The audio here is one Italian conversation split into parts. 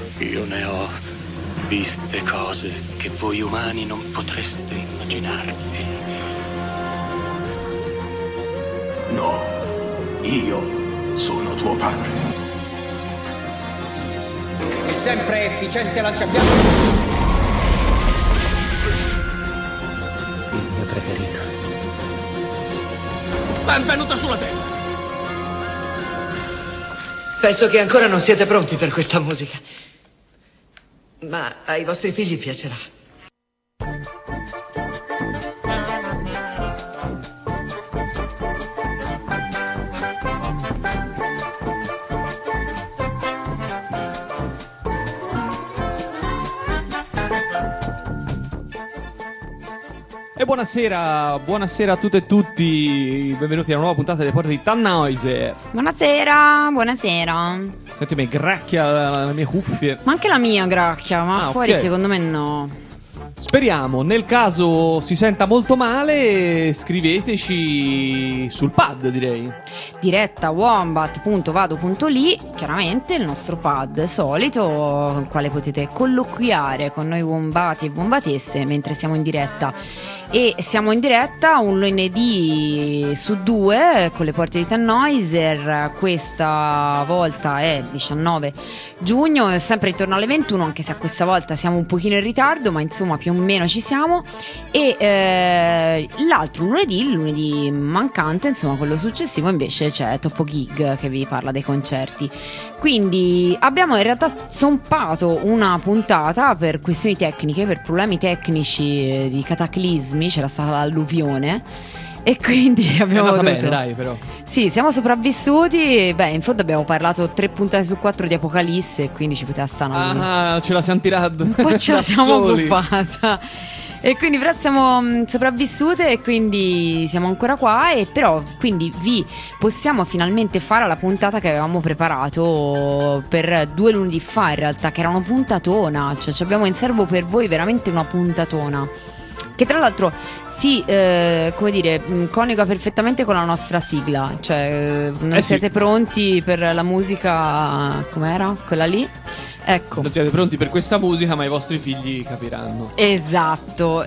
Io ne ho viste cose che voi umani non potreste immaginarvi. No, io sono tuo padre. Il sempre efficiente lanciafiamme. Il mio preferito. Benvenuto sulla Terra. Penso che ancora non siete pronti per questa musica. Ma ai vostri figli piacerà. E buonasera a tutte e tutti, benvenuti a una nuova puntata delle porte di Tannhäuser. Buonasera, buonasera. Senti, mi gracchia le mie cuffie. Ma anche la mia gracchia, ma fuori ok. secondo me no. Speriamo, nel caso si senta molto male, scriveteci sul pad, direi. Diretta wombat.vado.li, chiaramente il nostro pad solito, con il quale potete colloquiare con noi wombati e wombatesse mentre siamo in diretta. E siamo in diretta un lunedì su 2 con le porte di Tannhäuser. Questa volta è 19 giugno, sempre intorno alle 21, anche se a questa volta siamo un pochino in ritardo, ma insomma più o meno ci siamo. E l'altro lunedì, il lunedì mancante, insomma quello successivo, invece c'è Topo Gig che vi parla dei concerti. Quindi abbiamo in realtà zompato una puntata per questioni tecniche, per problemi tecnici di cataclismi. C'era stata l'alluvione e quindi abbiamo dovuto... bene, dai, però. Sì, siamo sopravvissuti. Beh, in fondo abbiamo parlato 3 puntate su 4 di Apocalisse e quindi ci poteva stare Ce la siamo tirata un po' ce la da siamo soli. buffata. E quindi però siamo sopravvissute e quindi siamo ancora qua. E però quindi vi possiamo finalmente fare la puntata che avevamo preparato per 2 lunedì fa, in realtà, che era una puntatona. Cioè ci abbiamo in serbo per voi veramente una puntatona, che tra l'altro si, come dire, coniuga perfettamente con la nostra sigla. Cioè non siete pronti per la musica, com'era? Quella lì? Ecco. Non siete pronti per questa musica, ma i vostri figli capiranno. Esatto.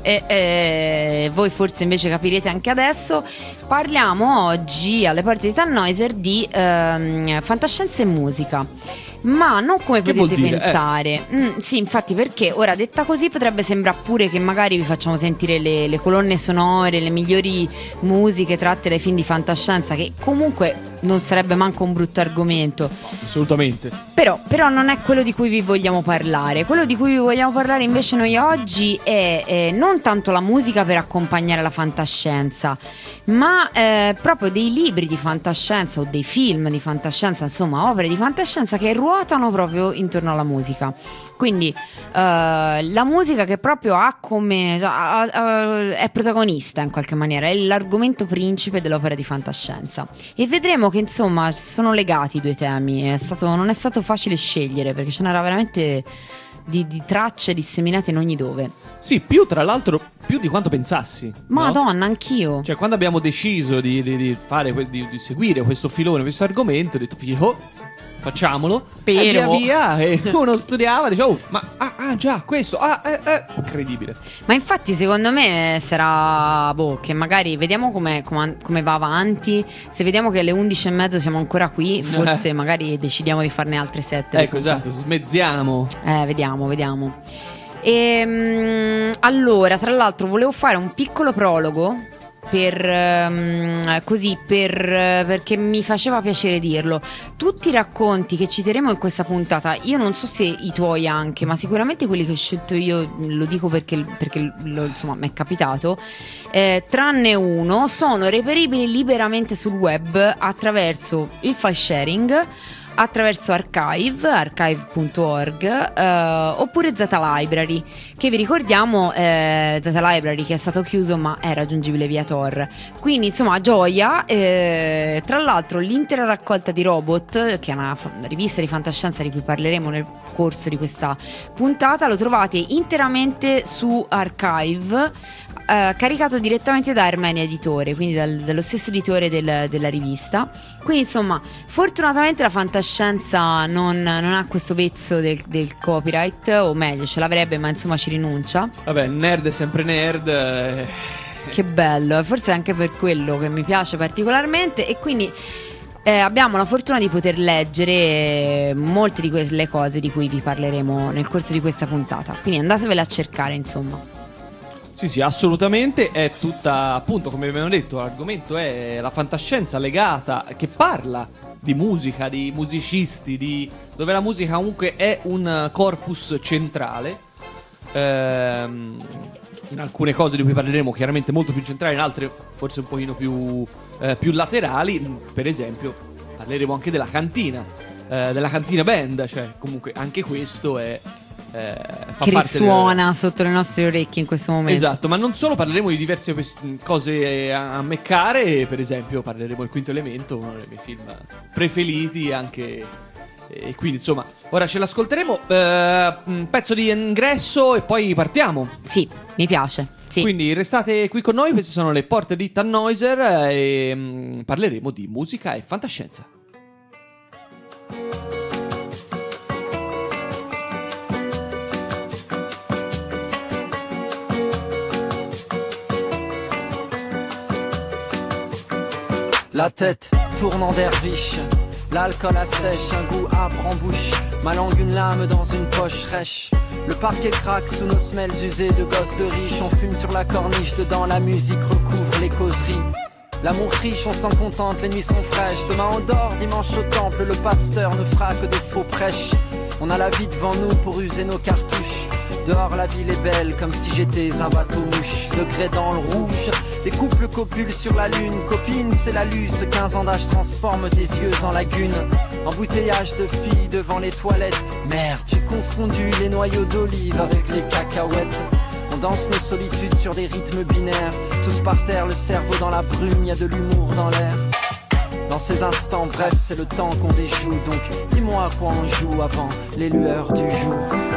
E voi forse invece capirete anche adesso. Parliamo oggi alle porte di Tannhäuser di fantascienza e musica. Ma non come Che potete vuol dire? pensare. Sì, infatti, perché ora detta così potrebbe sembrare pure che magari vi facciamo sentire le colonne sonore, le migliori musiche tratte dai film di fantascienza, che comunque non sarebbe manco un brutto argomento. Assolutamente. Però non è quello di cui vi vogliamo parlare. Quello di cui vi vogliamo parlare invece noi oggi è non tanto la musica per accompagnare la fantascienza, ma proprio dei libri di fantascienza o dei film di fantascienza, insomma opere di fantascienza che ruotano proprio intorno alla musica. Quindi la musica che proprio ha come è protagonista in qualche maniera, è l'argomento principe dell'opera di fantascienza. E vedremo che insomma sono legati i due temi. Non è stato facile scegliere, perché ce n'era veramente di tracce disseminate in ogni dove. Sì, più tra l'altro più di quanto pensassi. Madonna, no? Anch'io. Cioè, quando abbiamo deciso di fare di seguire questo filone, questo argomento, ho detto figo, facciamolo. Però E via e uno studiava, diceva ma già questo, incredibile. Ma infatti secondo me sarà che magari vediamo come va avanti. Se vediamo che alle 11:30 siamo ancora qui, forse magari decidiamo di farne altre 7. Ecco, esatto, smezziamo. Vediamo. Allora, tra l'altro volevo fare un piccolo prologo perché mi faceva piacere dirlo. Tutti i racconti che citeremo in questa puntata, io non so se i tuoi anche, ma sicuramente quelli che ho scelto io, lo dico perché insomma mi è capitato, tranne uno, sono reperibili liberamente sul web attraverso il file sharing, attraverso archive.org oppure Zeta Library, che vi ricordiamo Zeta Library che è stato chiuso ma è raggiungibile via Tor. Quindi insomma gioia. Tra l'altro l'intera raccolta di Robot, che è una rivista di fantascienza di cui parleremo nel corso di questa puntata, lo trovate interamente su Archive, caricato direttamente da Armenia Editore, quindi dallo stesso editore della rivista. Quindi insomma, fortunatamente la fantascienza non ha questo vezzo del copyright, o meglio ce l'avrebbe, ma insomma ci rinuncia. Vabbè, nerd è sempre nerd. Che bello, forse è anche per quello che mi piace particolarmente. E quindi abbiamo la fortuna di poter leggere molte di quelle cose di cui vi parleremo nel corso di questa puntata. Quindi andatevele a cercare, insomma. Sì, assolutamente. È tutta, appunto, come abbiamo detto, l'argomento è la fantascienza legata, che parla di musica, di musicisti, dove la musica comunque è un corpus centrale. In alcune cose di cui parleremo chiaramente molto più centrali, in altre forse un pochino più laterali. Per esempio parleremo anche della cantina band, cioè comunque anche questo è fa che parte risuona sotto le nostre orecchie in questo momento. Esatto, ma non solo, parleremo di diverse cose a meccare. Per esempio parleremo del Quinto Elemento, uno dei miei film preferiti anche, e quindi insomma ora ce l'ascolteremo, un pezzo di ingresso e poi partiamo. Sì, mi piace, sì. Quindi restate qui con noi, queste sono le porte di Tannhäuser e parleremo di musica e fantascienza. La tête tourne en derviche, l'alcool assèche, un goût âpre en bouche, ma langue une lame dans une poche rêche. Le parquet craque sous nos semelles usées de gosses de riches. On fume sur la corniche, dedans la musique recouvre les causeries. L'amour riche, on s'en contente, les nuits sont fraîches. Demain on dort, dimanche au temple, le pasteur ne fera que de faux prêches. On a la vie devant nous pour user nos cartouches. Dehors la ville est belle comme si j'étais un bateau mouche. Degrés dans le rouge, des couples copulent sur la lune. Copine c'est la luce, 15 ans d'âge transforme tes yeux en lagune. Embouteillage de filles devant les toilettes. Merde, j'ai confondu les noyaux d'olive avec les cacahuètes. On danse nos solitudes sur des rythmes binaires. Tous par terre, le cerveau dans la brume, y a de l'humour dans l'air. Dans ces instants, bref, c'est le temps qu'on déjoue. Donc dis-moi à quoi on joue avant les lueurs du jour.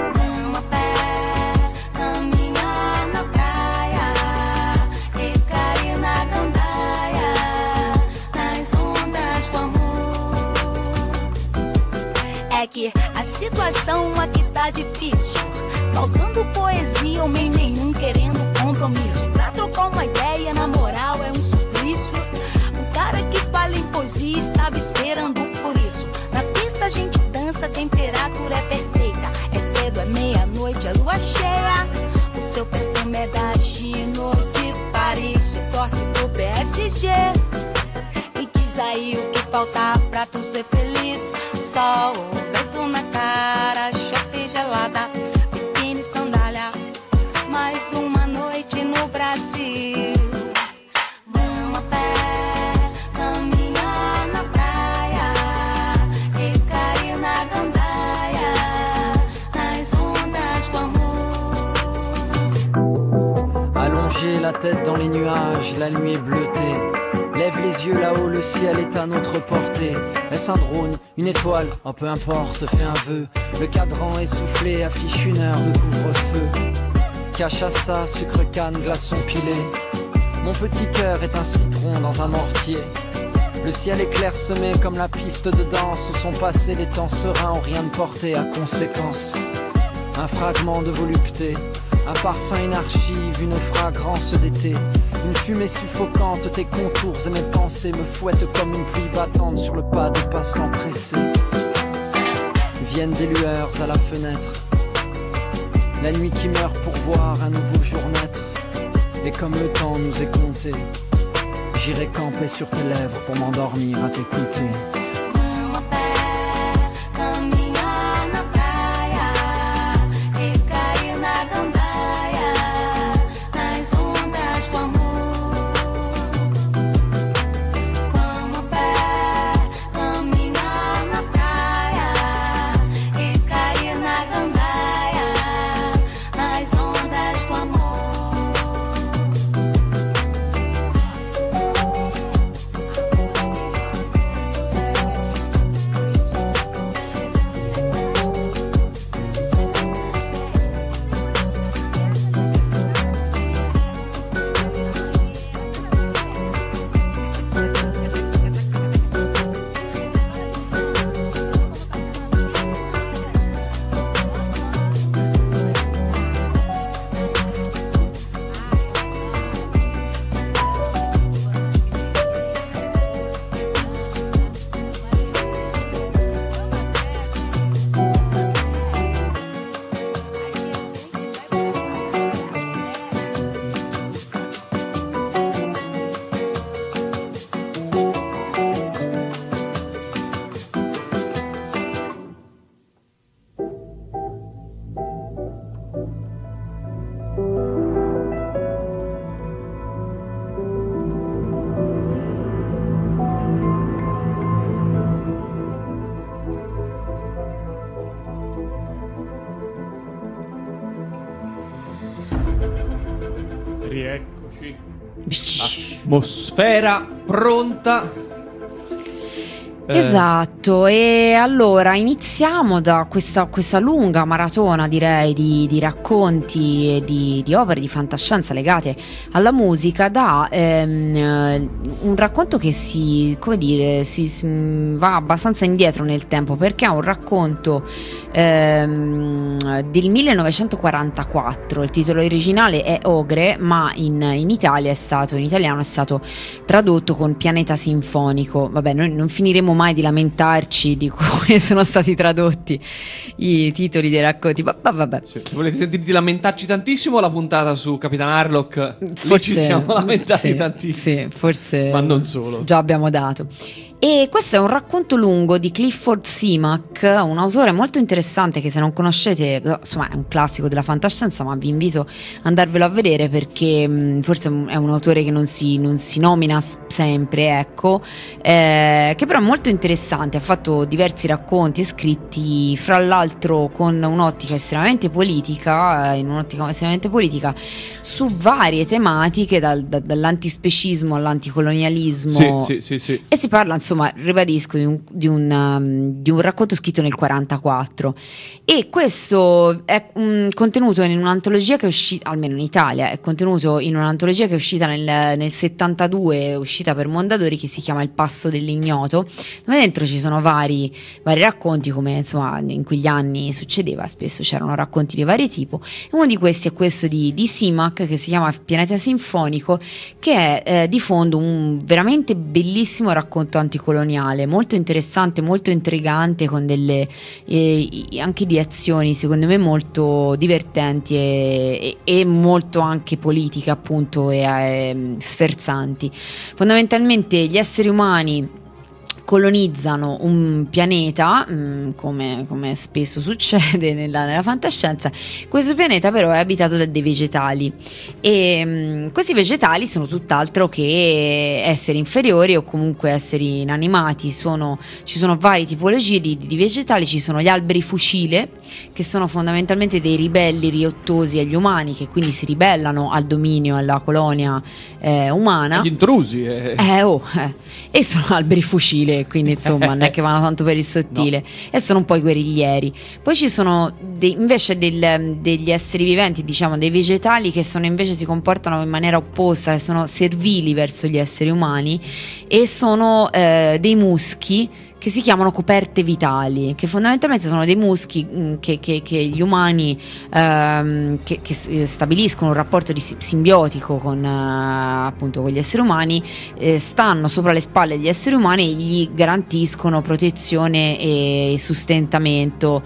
É que a situação aqui tá difícil, faltando poesia, homem nenhum querendo compromisso. Pra trocar uma ideia, na moral, é um suplício. O cara que fala em poesia estava esperando por isso. Na pista a gente dança, a temperatura é perfeita. É cedo, é meia-noite, é lua cheia. O seu perfume é da China, de Paris, se torce pro PSG. E diz aí o que falta pra tu ser feliz. Sol, vento na cara, chope gelada, biquíni, sandália, mais uma noite no Brasil. Vamos a pé, caminhar na praia e cair na gandaia, nas ondas do amor. Allongé la tête dans les nuages, la nuit est bleutée. Lève les yeux là-haut, le ciel est à notre portée. Est-ce un drone, une étoile? Oh peu importe, fais un vœu. Le cadran essoufflé affiche une heure de couvre-feu. Cachaça, sucre canne, glaçon pilé. Mon petit cœur est un citron dans un mortier. Le ciel est clairsemé comme la piste de danse où sont passés les temps sereins ont rien de porté à conséquence. Un fragment de volupté, un parfum, une archive, une fragrance d'été. Une fumée suffocante, tes contours et mes pensées me fouettent comme une pluie battante sur le pas de passants pressés. Viennent des lueurs à la fenêtre, la nuit qui meurt pour voir un nouveau jour naître. Et comme le temps nous est compté, j'irai camper sur tes lèvres pour m'endormir à t'écouter. atmosfera pronta. Esatto, e allora iniziamo da questa lunga maratona, direi, di racconti e di opere di fantascienza legate alla musica, da un racconto che si va abbastanza indietro nel tempo, perché è un racconto del 1944. Il titolo originale è Ogre, ma in italiano è stato tradotto con Pianeta Sinfonico. Vabbè, noi non finiremo mai di lamentarci di come sono stati tradotti i titoli dei racconti, ma vabbè. Se volete sentirti lamentarci tantissimo, la puntata su Capitan Harlock, lì ci siamo lamentati tantissimo. Sì, forse, ma non solo. Già abbiamo dato. E questo è un racconto lungo di Clifford Simak, un autore molto interessante che, se non conoscete, insomma, è un classico della fantascienza, ma vi invito ad andarvelo a vedere, perché forse è un autore che non si nomina sempre, ecco, che però è molto interessante. Ha fatto diversi racconti e scritti, fra l'altro con un'ottica estremamente politica, su varie tematiche, dall'antispecismo all'anticolonialismo. Sì. E si parla, insomma, ribadisco, di un racconto scritto nel 1944, e questo è contenuto in un'antologia che è uscita, almeno in Italia, è contenuto in un'antologia che è uscita nel 72, uscita per Mondadori, che si chiama Il Passo dell'Ignoto, dove dentro ci sono vari racconti, come insomma in quegli anni succedeva, spesso c'erano racconti di vario tipo, e uno di questi è questo di Simak, che si chiama Pianeta Sinfonico, che è di fondo un veramente bellissimo racconto anticoloniale, molto interessante, molto intrigante, con delle anche di azioni secondo me molto divertenti e molto anche politiche, appunto, e sferzanti. Fondamentalmente gli esseri umani colonizzano un pianeta, come spesso succede nella fantascienza. Questo pianeta però è abitato da dei vegetali, e questi vegetali sono tutt'altro che esseri inferiori o comunque esseri inanimati. Ci sono varie tipologie di vegetali. Ci sono gli alberi fucile, che sono fondamentalmente dei ribelli riottosi agli umani, che quindi si ribellano al dominio, alla colonia umana, gli intrusi e sono alberi fucile, quindi insomma non è che vanno tanto per il sottile, no. E sono un po' i guerriglieri. Poi ci sono invece degli esseri viventi, diciamo dei vegetali, che invece si comportano in maniera opposta, che sono servili verso gli esseri umani, e sono dei muschi che si chiamano coperte vitali, che fondamentalmente sono dei muschi che gli umani che stabiliscono un rapporto simbiotico con appunto con gli esseri umani, stanno sopra le spalle degli esseri umani e gli garantiscono protezione e sostentamento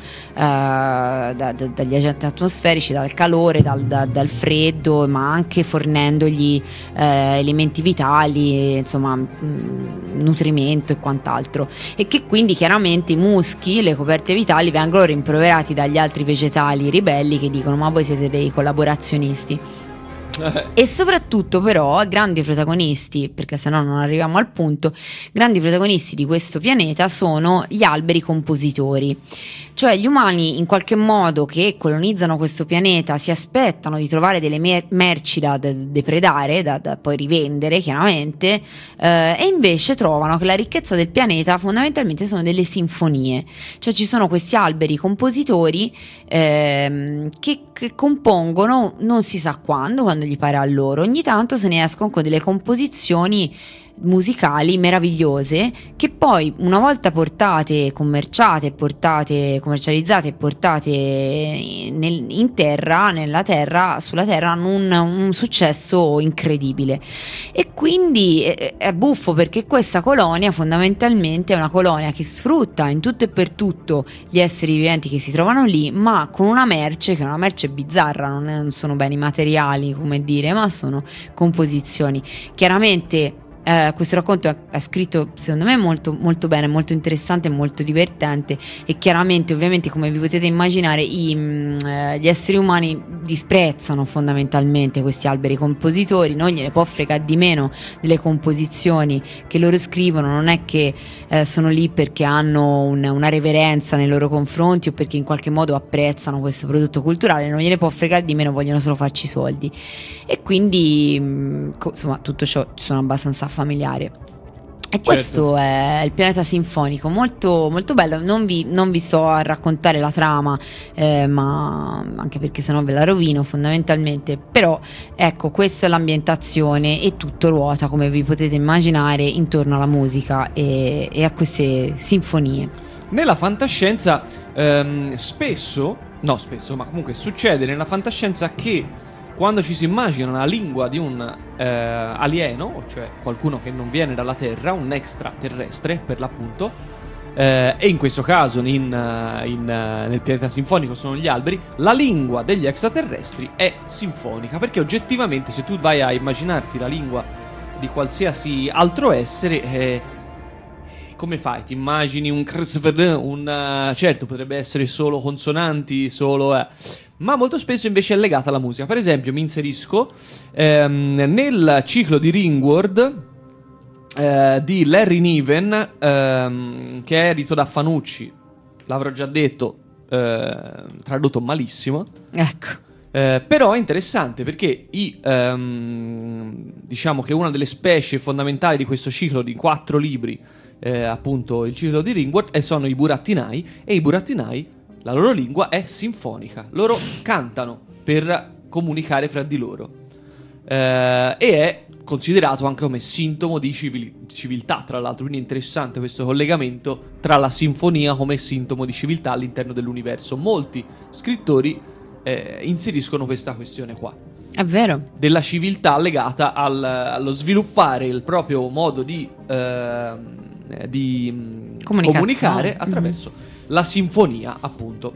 dagli agenti atmosferici, dal calore, dal freddo, ma anche fornendogli elementi vitali, insomma nutrimento e quant'altro, e che quindi chiaramente i muschi, le coperte vitali, vengono rimproverati dagli altri vegetali ribelli, che dicono: ma voi siete dei collaborazionisti. E soprattutto però grandi protagonisti, perché sennò non arriviamo al punto, grandi protagonisti di questo pianeta sono gli alberi compositori. Cioè gli umani, in qualche modo, che colonizzano questo pianeta, si aspettano di trovare delle merci da depredare, da poi rivendere chiaramente, e invece trovano che la ricchezza del pianeta fondamentalmente sono delle sinfonie. Cioè ci sono questi alberi compositori che compongono non si sa quando gli pare a loro. Ogni tanto se ne escono con delle composizioni musicali meravigliose, che poi, una volta commercializzate e portate in terra, sulla terra, hanno un successo incredibile. E quindi è buffo, perché questa colonia fondamentalmente è una colonia che sfrutta in tutto e per tutto gli esseri viventi che si trovano lì, ma con una merce che è una merce bizzarra. Non sono beni materiali, come dire, ma sono composizioni. Chiaramente questo racconto è scritto secondo me molto, molto bene, molto interessante, molto divertente, e chiaramente ovviamente come vi potete immaginare gli esseri umani disprezzano fondamentalmente questi alberi compositori, non gliene può fregare di meno delle composizioni che loro scrivono, non è che sono lì perché hanno una reverenza nei loro confronti o perché in qualche modo apprezzano questo prodotto culturale, non gliene può fregare di meno, vogliono solo farci soldi, e quindi insomma tutto ciò ci sono abbastanza familiare. E questo è il Pianeta Sinfonico, molto, molto bello. Non vi sto a raccontare la trama, ma anche perché sennò ve la rovino fondamentalmente. Però ecco, questa è l'ambientazione e tutto ruota, come vi potete immaginare, intorno alla musica e a queste sinfonie. Nella fantascienza ma comunque succede nella fantascienza che quando ci si immagina la lingua di un alieno, cioè qualcuno che non viene dalla Terra, un extraterrestre per l'appunto, e in questo caso nel Pianeta Sinfonico sono gli alberi, la lingua degli extraterrestri è sinfonica, perché oggettivamente se tu vai a immaginarti la lingua di qualsiasi altro essere, come fai? Ti immagini certo, potrebbe essere solo consonanti, ma molto spesso invece è legata alla musica. Per esempio mi inserisco nel ciclo di Ringworld di Larry Niven, che è edito da Fanucci, l'avrò già detto, tradotto malissimo, ecco. Però è interessante perché diciamo che una delle specie fondamentali di questo ciclo di 4 libri, appunto il ciclo di Ringworld, sono i burattinai, e i burattinai, la loro lingua è sinfonica, loro cantano per comunicare fra di loro, e è considerato anche come sintomo di civiltà, tra l'altro, quindi è interessante questo collegamento tra la sinfonia come sintomo di civiltà all'interno dell'universo. Molti scrittori inseriscono questa questione qua. È vero. Della civiltà legata allo sviluppare il proprio modo di comunicare attraverso la sinfonia, appunto.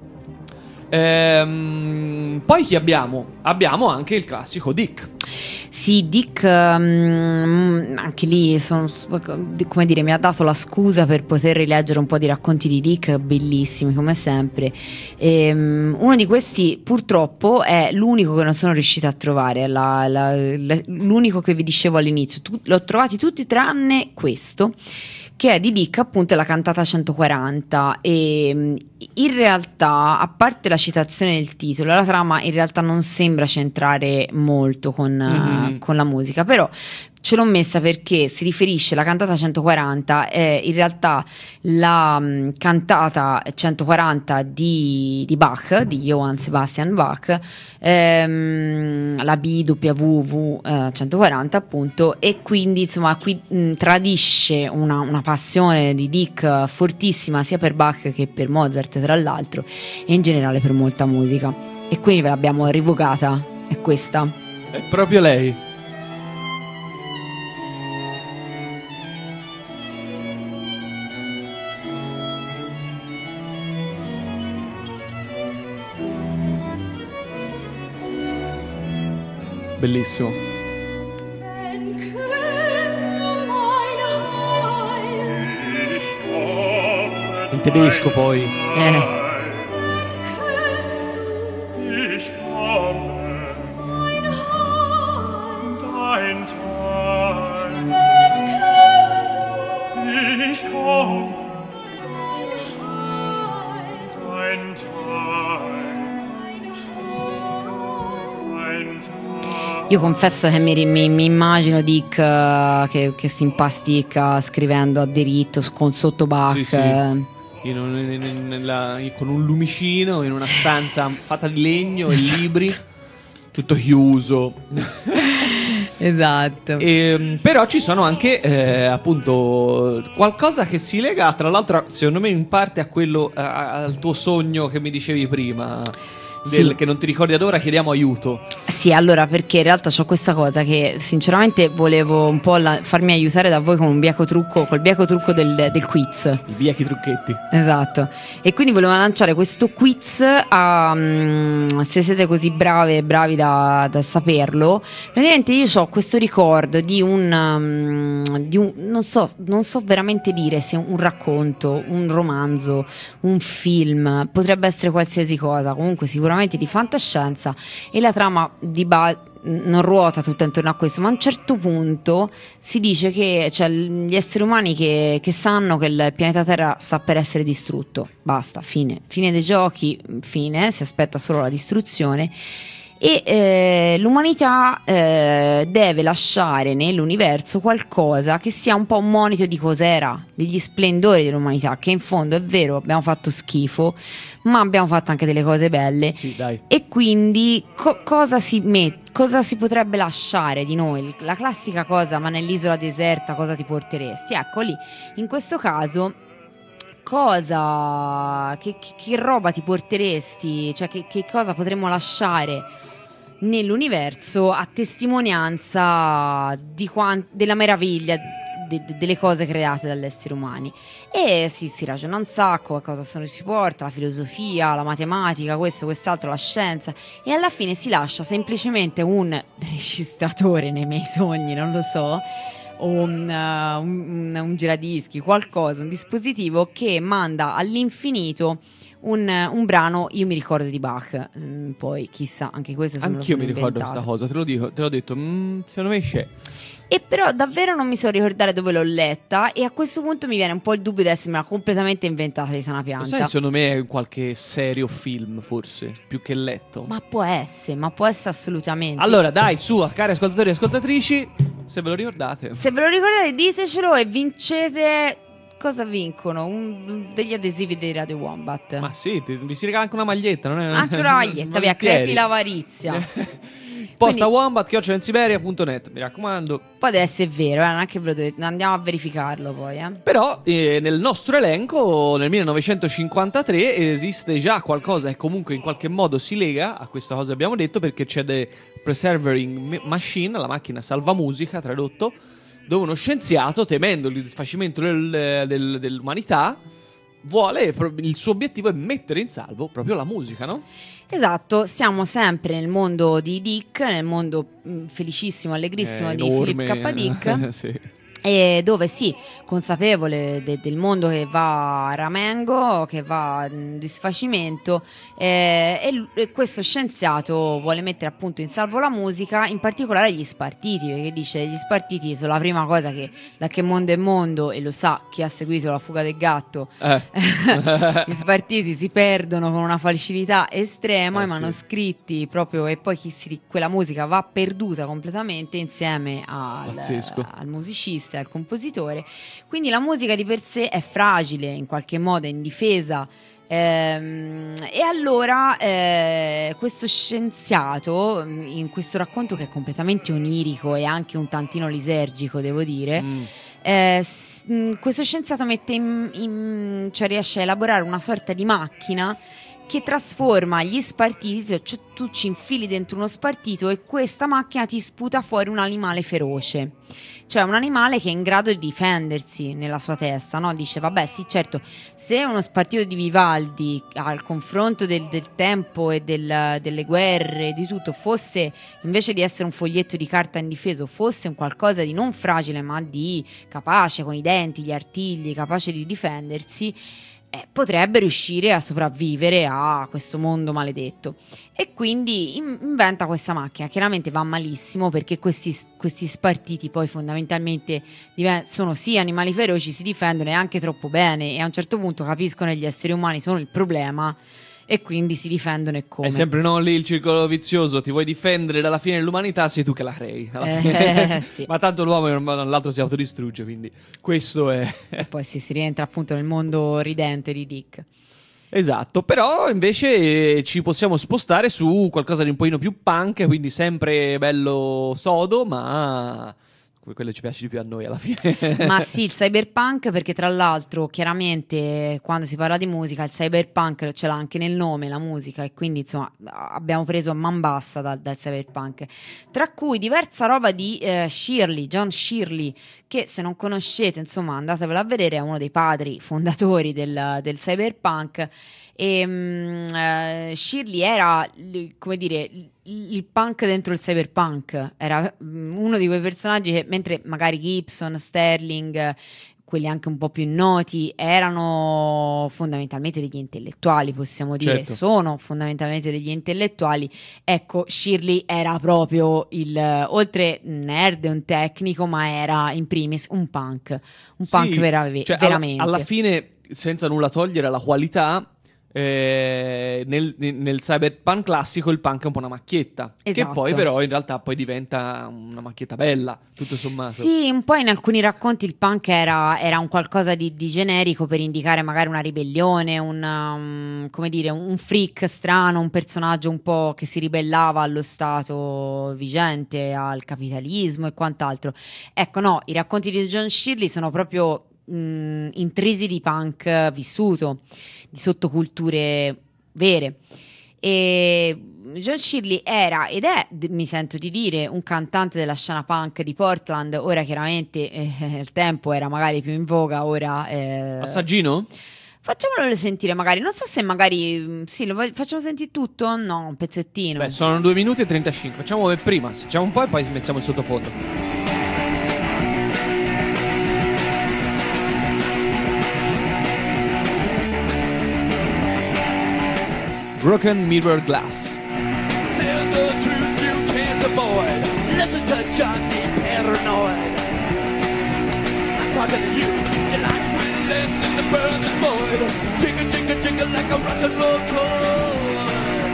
Poi chi abbiamo? Abbiamo anche il classico Dick. Sì, Dick, anche lì come dire, mi ha dato la scusa per poter rileggere un po' di racconti di Dick, bellissimi come sempre. Uno di questi purtroppo è l'unico che non sono riuscita a trovare, l'unico che vi dicevo all'inizio. L'ho trovati tutti tranne questo, che è di Dick, appunto, è la cantata 140, e in realtà, a parte la citazione del titolo, la trama in realtà non sembra centrare molto con la musica, però ce l'ho messa perché si riferisce, la cantata 140 è in realtà la cantata 140 di Bach, di Johann Sebastian Bach, la BWV 140 appunto, e quindi insomma qui tradisce una passione di Dick fortissima sia per Bach che per Mozart, tra l'altro, e in generale per molta musica, e quindi ve l'abbiamo rivocata, è questa. È proprio lei. Bellissimo. In tedesco poi. Io confesso che mi immagino Dick che si impasticca scrivendo a diritto con sotto Bach. Sì. Con un lumicino in una stanza fatta di legno e libri, tutto chiuso. Esatto. Però ci sono anche appunto qualcosa che si lega, tra l'altro, secondo me in parte a quello, al tuo sogno che mi dicevi prima. Sì. che non ti ricordi ad ora, chiediamo aiuto. Sì, allora, perché in realtà c'ho questa cosa che sinceramente volevo un po' farmi aiutare da voi con un bieco trucco, col bieco trucco del quiz. I biechi trucchetti. Esatto. E quindi volevo lanciare questo quiz se siete così brave e bravi da saperlo. Praticamente io ho questo ricordo di un non so veramente dire se un racconto, un romanzo, un film, potrebbe essere qualsiasi cosa, comunque sicuramente di fantascienza, e la trama non ruota tutta intorno a questo, ma a un certo punto si dice che c'è gli esseri umani che sanno che il pianeta Terra sta per essere distrutto. Basta, fine dei giochi, fine, si aspetta solo la distruzione. E l'umanità deve lasciare nell'universo qualcosa che sia un po' un monito di cos'era, degli splendori dell'umanità, che in fondo è vero, abbiamo fatto schifo, ma abbiamo fatto anche delle cose belle. Sì, dai. E quindi cosa si potrebbe lasciare di noi? La classica cosa: ma nell'isola deserta cosa ti porteresti? Ecco lì, in questo caso, che roba ti porteresti? Cioè che cosa potremmo lasciare nell'universo a testimonianza della meraviglia delle cose create dagli esseri umani? E si ragiona un sacco a cosa si porta, la filosofia, la matematica, questo, quest'altro, la scienza, e alla fine si lascia semplicemente un registratore nei miei sogni, non lo so, o un giradischi, qualcosa, un dispositivo che manda all'infinito un brano. Io mi ricordo di Bach, poi chissà, anche questo anch'io mi ricordo questa cosa, te l'ho detto, secondo me c'è. E però davvero non mi so ricordare dove l'ho letta, e a questo punto mi viene un po' il dubbio di essermela completamente inventata di sana pianta. Sai, secondo me è qualche serie o film, forse, più che letto. Ma può essere assolutamente. Allora dai, su, cari ascoltatori e ascoltatrici, se ve lo ricordate, ditecelo e vincete. Cosa vincono? Degli adesivi dei Radio Wombat. Ma sì, vi si regala anche una maglietta, non è? Anche una maglietta, via, crepi l'avarizia. Posta wombat@siberia.net, mi raccomando. Poi deve essere vero, anche ve lo dovete, andiamo a verificarlo poi. Però nel nostro elenco nel 1953 esiste già qualcosa che comunque in qualche modo si lega a questa cosa che abbiamo detto, perché c'è The Preserving Machine, la macchina salvamusica tradotto, dove uno scienziato, temendo il disfacimento dell'umanità, il suo obiettivo è mettere in salvo proprio la musica, no? Esatto, siamo sempre nel mondo di Dick, nel mondo felicissimo, allegrissimo di enorme. Philip K. Dick. Sì. E dove sì, consapevole del mondo che va a ramengo, che va in disfacimento, e questo scienziato vuole mettere appunto in salvo la musica, in particolare gli spartiti, perché dice gli spartiti sono la prima cosa che da che mondo è mondo, e lo sa chi ha seguito La fuga del gatto, gli spartiti si perdono con una facilità estrema, i manoscritti proprio, e poi quella musica va perduta completamente insieme al musicista, al compositore. Quindi la musica di per sé è fragile, in qualche modo è indifesa, e allora questo scienziato, in questo racconto che è completamente onirico e anche un tantino lisergico, devo dire, questo scienziato cioè riesce a elaborare una sorta di macchina che trasforma gli spartiti, cioè tu ci infili dentro uno spartito e questa macchina ti sputa fuori un animale feroce, cioè un animale che è in grado di difendersi nella sua testa, no? Dice vabbè sì, certo, se uno spartito di Vivaldi al confronto del tempo e delle guerre e di tutto fosse, invece di essere un foglietto di carta indifeso, fosse un qualcosa di non fragile ma di capace, con i denti, gli artigli, capace di difendersi, potrebbe riuscire a sopravvivere a questo mondo maledetto. E quindi inventa questa macchina. Chiaramente va malissimo, perché questi spartiti poi fondamentalmente sono sì animali feroci, si difendono e anche troppo bene, e a un certo punto capiscono che gli esseri umani sono il problema e quindi si difendono. E come? È sempre lì il circolo vizioso: ti vuoi difendere dalla fine dell'umanità, sei tu che la crei alla fine. Sì. Ma tanto l'uomo l'altro si autodistrugge, quindi questo è. E poi si rientra appunto nel mondo ridente di Dick. Esatto, però invece ci possiamo spostare su qualcosa di un pochino più punk, quindi sempre bello sodo, ma quello ci piace di più a noi alla fine. Ma sì, il cyberpunk, perché tra l'altro chiaramente quando si parla di musica il cyberpunk ce l'ha anche nel nome, la musica, e quindi insomma abbiamo preso a man bassa dal cyberpunk, tra cui diversa roba di John Shirley, che se non conoscete insomma andatevelo a vedere, è uno dei padri fondatori del cyberpunk. E Shirley era, come dire, il punk dentro il cyberpunk, era uno di quei personaggi che, mentre magari Gibson, Sterling, quelli anche un po' più noti, erano fondamentalmente degli intellettuali, possiamo dire, certo. Sono fondamentalmente degli intellettuali. Ecco, Shirley era proprio oltre nerd, un tecnico, ma era in primis un punk Sì, cioè, veramente. alla fine, senza nulla togliere alla qualità, nel cyberpunk classico il punk è un po' una macchietta, che Esatto. poi però in realtà poi diventa una macchietta bella, tutto sommato. Sì, un po' in alcuni racconti il punk era un qualcosa di generico per indicare magari una ribellione, come dire, un freak strano, un personaggio un po' che si ribellava allo stato vigente, al capitalismo e quant'altro. Ecco, no, i racconti di John Shirley sono proprio intrisi di punk vissuto, di sottoculture vere. E John Shirley era ed è, mi sento di dire, un cantante della scena punk di Portland. Ora chiaramente il tempo era magari più in voga, ora Assaggino? facciamolo sentire, magari, non so se magari sì, facciamo sentire tutto? No, un pezzettino. Beh, sono 2 minuti e 35, facciamo come prima, facciamo un po' e poi mettiamo il sottofondo. Broken Mirror Glass. There's a truth you can't avoid. Listen to Johnny Paranoid. I'm talking to you. Your life will end in the burning void. Jiggle, jiggle, jiggle like a rock and roll chord.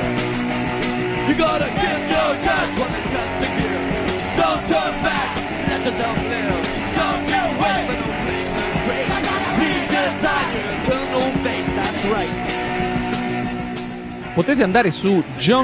You gotta give your guts what it's got to give. Don't turn back, let yourself live. Don't you wait for no place grace. Redesign your eternal face, that's right. Potete andare su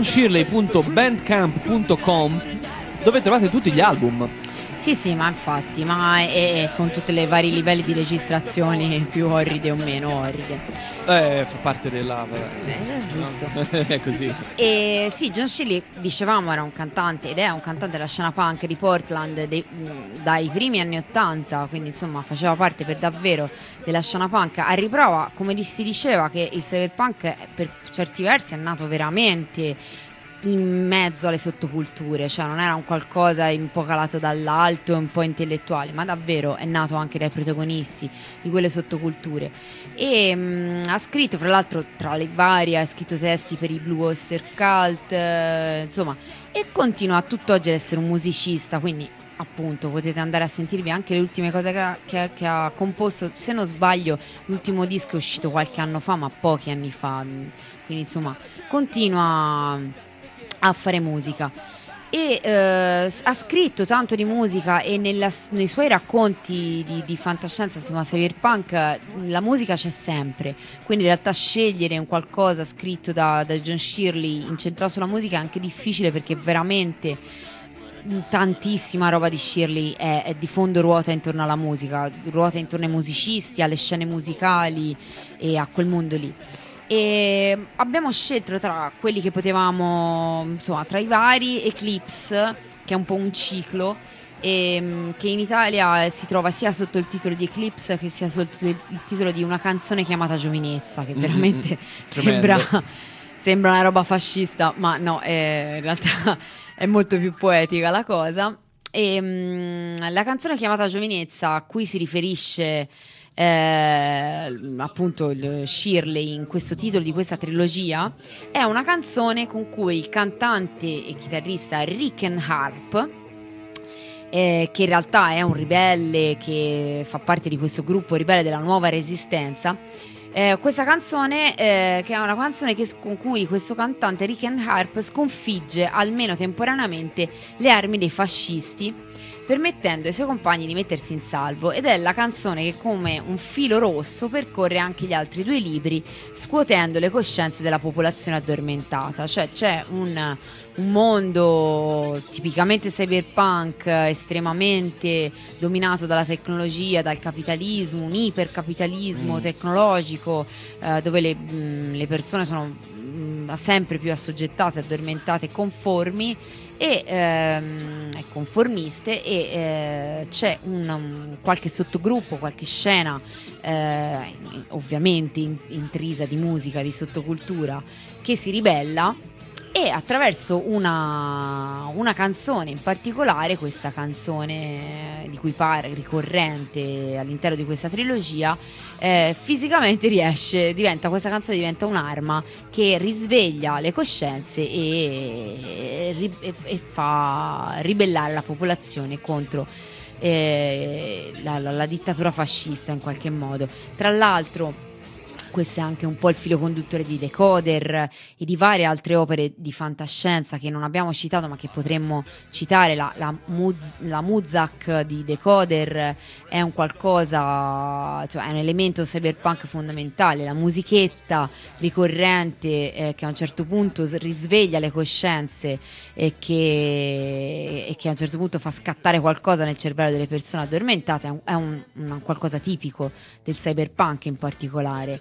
johnshirley.bandcamp.com dove trovate tutti gli album. Sì, ma infatti, è con tutti i vari livelli di registrazioni, più orride o meno orride. Fa parte della... giusto. È così. E sì, John Shirley, dicevamo, era un cantante ed è un cantante della scena punk di Portland dai primi anni '80, quindi insomma faceva parte per davvero della scena punk a riprova. Come si diceva che il cyberpunk per certi versi è nato veramente in mezzo alle sottoculture, cioè non era un qualcosa un po' calato dall'alto e un po' intellettuale, ma davvero è nato anche dai protagonisti di quelle sottoculture. E ha scritto, fra l'altro, tra le varie, ha scritto testi per i Blue Oyster Cult, insomma, e continua a tutt'oggi ad essere un musicista, quindi appunto potete andare a sentirvi anche le ultime cose che ha composto. Se non sbaglio l'ultimo disco è uscito qualche anno fa, ma pochi anni fa, quindi insomma continua a fare musica e ha scritto tanto di musica e nei suoi racconti di fantascienza, insomma cyberpunk, la musica c'è sempre, quindi in realtà scegliere un qualcosa scritto da John Shirley incentrato sulla musica è anche difficile, perché veramente tantissima roba di Shirley è di fondo ruota intorno alla musica, ruota intorno ai musicisti, alle scene musicali e a quel mondo lì. E abbiamo scelto tra quelli che potevamo, insomma, tra i vari, Eclipse, che è un po' un ciclo, che in Italia si trova sia sotto il titolo di Eclipse che sia sotto il titolo di Una canzone chiamata Giovinezza, che veramente sembra una roba fascista, ma no, in realtà è molto più poetica la cosa. E la canzone chiamata Giovinezza, a cui si riferisce appunto il Shirley in questo titolo di questa trilogia, è una canzone con cui il cantante e chitarrista Rick Harp, che in realtà è un ribelle che fa parte di questo gruppo ribelle della Nuova Resistenza, questa canzone che è una canzone con cui questo cantante Rick Harp sconfigge almeno temporaneamente le armi dei fascisti, permettendo ai suoi compagni di mettersi in salvo, ed è la canzone che come un filo rosso percorre anche gli altri 2 libri, scuotendo le coscienze della popolazione addormentata. Cioè c'è un mondo tipicamente cyberpunk, estremamente dominato dalla tecnologia, dal capitalismo, un ipercapitalismo tecnologico, dove le persone sono sempre più assoggettate, addormentate, conformi e conformiste, e c'è qualche sottogruppo, qualche scena ovviamente intrisa di musica, di sottocultura, che si ribella, e attraverso una canzone in particolare, questa canzone di cui pare ricorrente all'interno di questa trilogia, fisicamente questa canzone diventa un'arma che risveglia le coscienze e fa ribellare la popolazione contro la dittatura fascista in qualche modo. Tra l'altro questo è anche un po' il filo conduttore di Decoder e di varie altre opere di fantascienza che non abbiamo citato ma che potremmo citare. La Muzak di Decoder è un qualcosa, cioè è un elemento cyberpunk fondamentale, la musichetta ricorrente che a un certo punto risveglia le coscienze e che a un certo punto fa scattare qualcosa nel cervello delle persone addormentate, è un qualcosa tipico del cyberpunk in particolare.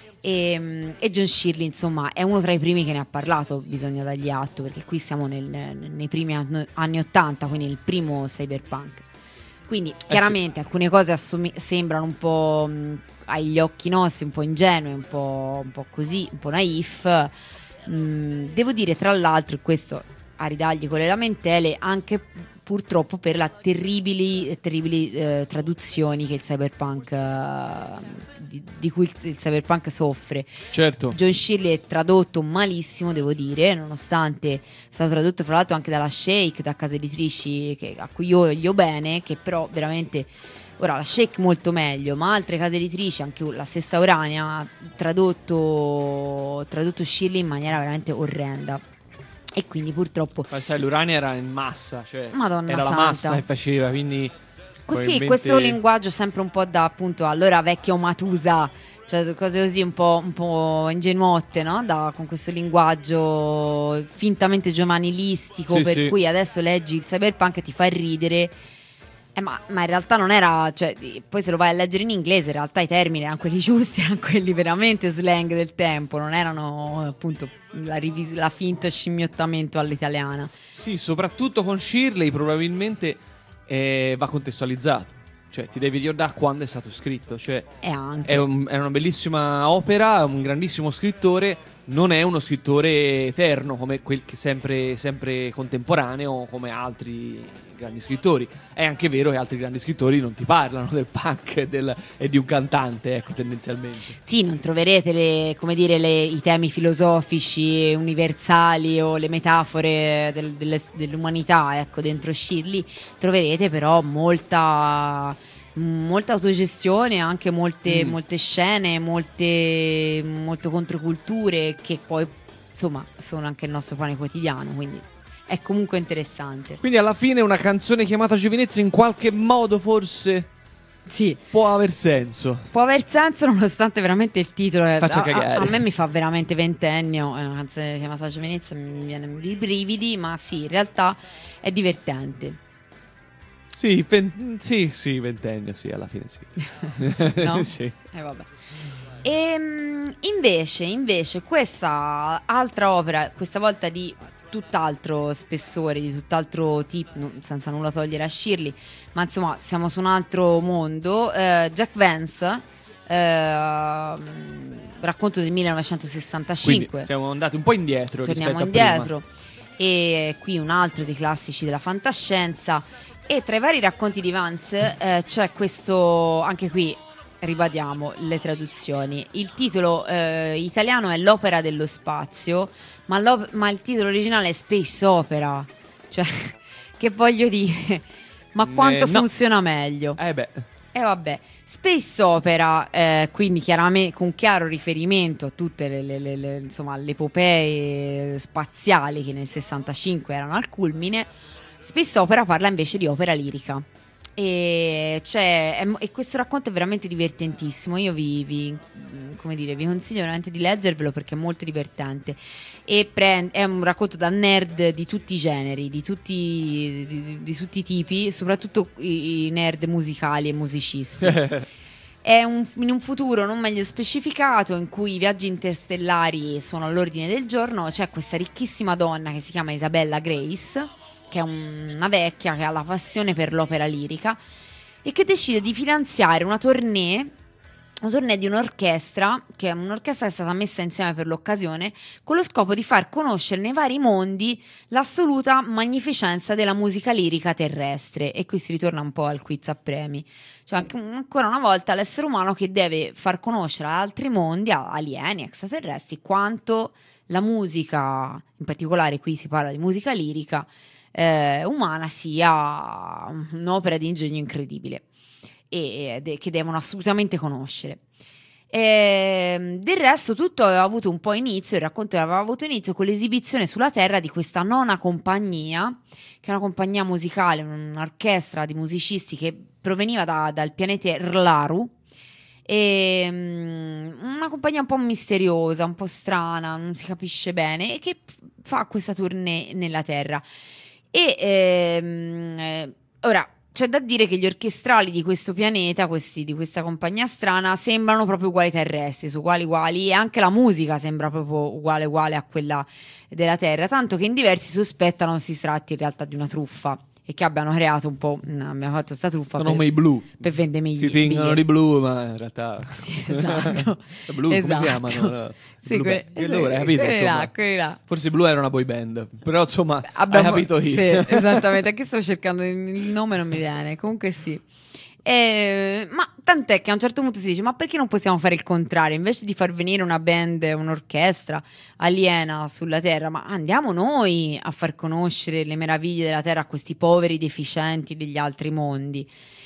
E John Shirley, insomma, è uno tra i primi che ne ha parlato, bisogna dargli atto, perché qui siamo nei primi anni 80, quindi il primo cyberpunk. Quindi chiaramente alcune cose sembrano un po' agli occhi nostri un po' ingenue, un po' così, un po' naif. Devo dire tra l'altro, e questo a ridargli con le lamentele, anche purtroppo per la terribili traduzioni che il cyberpunk di cui il cyberpunk soffre. Certo. John Shirley è tradotto malissimo, devo dire, nonostante è stato tradotto fra l'altro anche dalla Shake, da case editrici a cui io voglio bene, che però veramente, ora la Shake molto meglio, ma altre case editrici, anche la stessa Urania, ha tradotto Shirley in maniera veramente orrenda. E quindi purtroppo, ma sai, l'Urania era in massa, cioè Madonna era santa. la massa che faceva, quindi così questo linguaggio sempre un po' da, appunto, allora vecchio Matusa, cioè cose così un po' ingenuotte, no? Con questo linguaggio fintamente giovanilistico, per cui adesso leggi il cyberpunk e ti fa ridere. Ma in realtà non era, cioè, poi se lo vai a leggere in inglese, in realtà i termini erano quelli giusti, erano quelli veramente slang del tempo, non erano appunto la finta scimmiottamento all'italiana. Sì, soprattutto con Shirley probabilmente va contestualizzato, cioè ti devi ricordare quando è stato scritto, cioè è una bellissima opera, un grandissimo scrittore, non è uno scrittore eterno come quel che sempre contemporaneo come altri grandi scrittori. È anche vero che altri grandi scrittori non ti parlano del punk e di un cantante, ecco, tendenzialmente. Sì, non troverete i temi filosofici universali o le metafore dell'umanità, ecco, dentro Shirley. Troverete però molta autogestione, anche molte scene, molte controculture che poi insomma sono anche il nostro pane quotidiano, quindi è comunque interessante. Quindi alla fine una canzone chiamata Giovinezza in qualche modo forse può aver senso. Può aver senso, nonostante veramente il titolo a me mi fa veramente ventennio. È una canzone chiamata Giovinezza, mi viene i brividi, ma sì, in realtà è divertente. Sì, ventennio, sì, alla fine sì. No? Sì. Vabbè. E invece questa altra opera, questa volta di tutt'altro spessore, di tutt'altro tipo, senza nulla togliere a Shirley, ma insomma siamo su un altro mondo. Jack Vance, racconto del 1965. Quindi siamo andati un po' indietro. Torniamo indietro. E qui un altro dei classici della fantascienza. E tra i vari racconti di Vance c'è questo, anche qui ribadiamo le traduzioni. Il titolo italiano è L'opera dello spazio, ma il titolo originale è Space Opera. Cioè, che voglio dire, ma quanto funziona meglio? Vabbè, Space Opera, quindi chiaramente con chiaro riferimento a tutte le epopee spaziali che nel 65 erano al culmine. Spesso opera parla invece di opera lirica. E questo racconto è veramente divertentissimo. Io vi consiglio veramente di leggervelo perché è molto divertente. È un racconto da nerd di tutti i generi, di tutti i tipi, soprattutto i nerd musicali e musicisti. È in un futuro non meglio specificato, in cui i viaggi interstellari sono all'ordine del giorno. C'è questa ricchissima donna che si chiama Isabella Grace, che è una vecchia che ha la passione per l'opera lirica e che decide di finanziare una tournée di un'orchestra, che è un'orchestra che è stata messa insieme per l'occasione, con lo scopo di far conoscere nei vari mondi l'assoluta magnificenza della musica lirica terrestre. E qui si ritorna un po' al quiz a premi, cioè ancora una volta l'essere umano che deve far conoscere ad altri mondi, a alieni, extraterrestri, quanto la musica, in particolare qui si parla di musica lirica, umana, sia un'opera di ingegno incredibile e che devono assolutamente conoscere. Del resto tutto aveva avuto un po' inizio, il racconto aveva avuto inizio con l'esibizione sulla Terra di questa nona compagnia, che è una compagnia musicale, un'orchestra di musicisti che proveniva dal pianeta R'Laru, una compagnia un po' misteriosa, un po' strana, non si capisce bene, e che fa questa tournée nella Terra. Ora c'è da dire che gli orchestrali di questo pianeta, di questa compagnia strana, sembrano proprio uguali ai terrestri, uguali, e anche la musica sembra proprio uguale a quella della Terra, tanto che in diversi sospettano si tratti in realtà di una truffa e che abbiano creato abbiamo fatto sta truffa sono i blu per vendere si fingono di blu, ma in realtà sì, esatto. Blu, esatto. come si chiamano? Sì, allora, capito, quelli là. Forse i Blu era una boy band, però insomma hai capito io. Sì, esattamente, anche sto cercando il nome, non mi viene, comunque sì. Ma tant'è che a un certo punto si dice: ma perché non possiamo fare il contrario? Invece di far venire una band, un'orchestra aliena sulla Terra, ma andiamo noi a far conoscere le meraviglie della Terra a questi poveri deficienti degli altri mondi.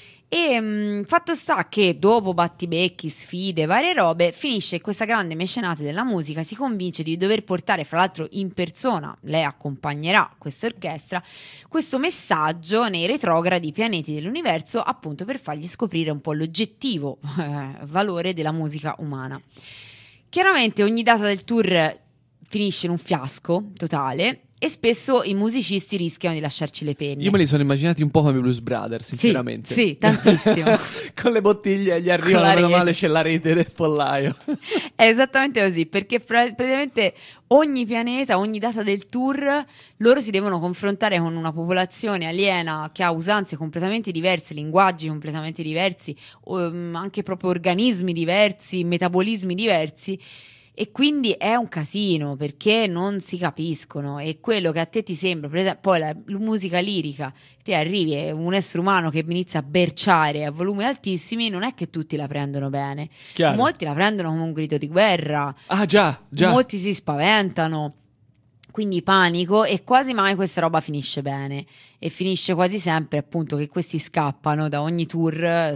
E fatto sta che dopo battibecchi, sfide, varie robe, finisce questa grande mecenate della musica, si convince di dover portare, fra l'altro in persona, lei accompagnerà questa orchestra, questo messaggio nei retrogradi pianeti dell'universo, appunto per fargli scoprire un po' l'oggettivo valore della musica umana. Chiaramente ogni data del tour finisce in un fiasco totale e spesso i musicisti rischiano di lasciarci le penne. Io me li sono immaginati un po' come Blues Brothers, sinceramente. Sì, tantissimo. Con le bottiglie gli arrivano, meno male c'è la rete del pollaio. È esattamente così, perché praticamente ogni pianeta, ogni data del tour, loro si devono confrontare con una popolazione aliena che ha usanze completamente diverse, linguaggi completamente diversi, anche proprio organismi diversi, metabolismi diversi. E quindi è un casino perché non si capiscono, e quello che a te ti sembra, per esempio, poi la musica lirica, te arrivi, è un essere umano che inizia a berciare a volumi altissimi, non è che tutti la prendono bene. Chiaro. Molti la prendono come un grido di guerra. Ah già. Molti si spaventano, quindi panico, e quasi mai questa roba finisce bene, e finisce quasi sempre appunto che questi scappano da ogni tour,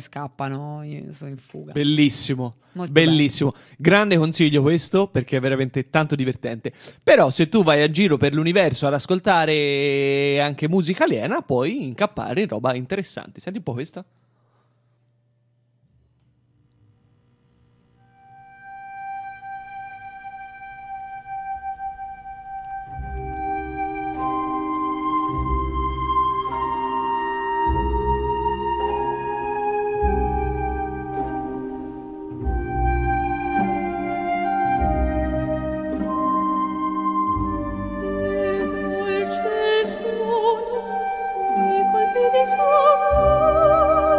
io sono in fuga. Bellissimo. Molto bellissimo, grande consiglio questo, perché è veramente tanto divertente. Però se tu vai a giro per l'universo ad ascoltare anche musica aliena, puoi incappare in roba interessante. Senti un po' questa. Di sopra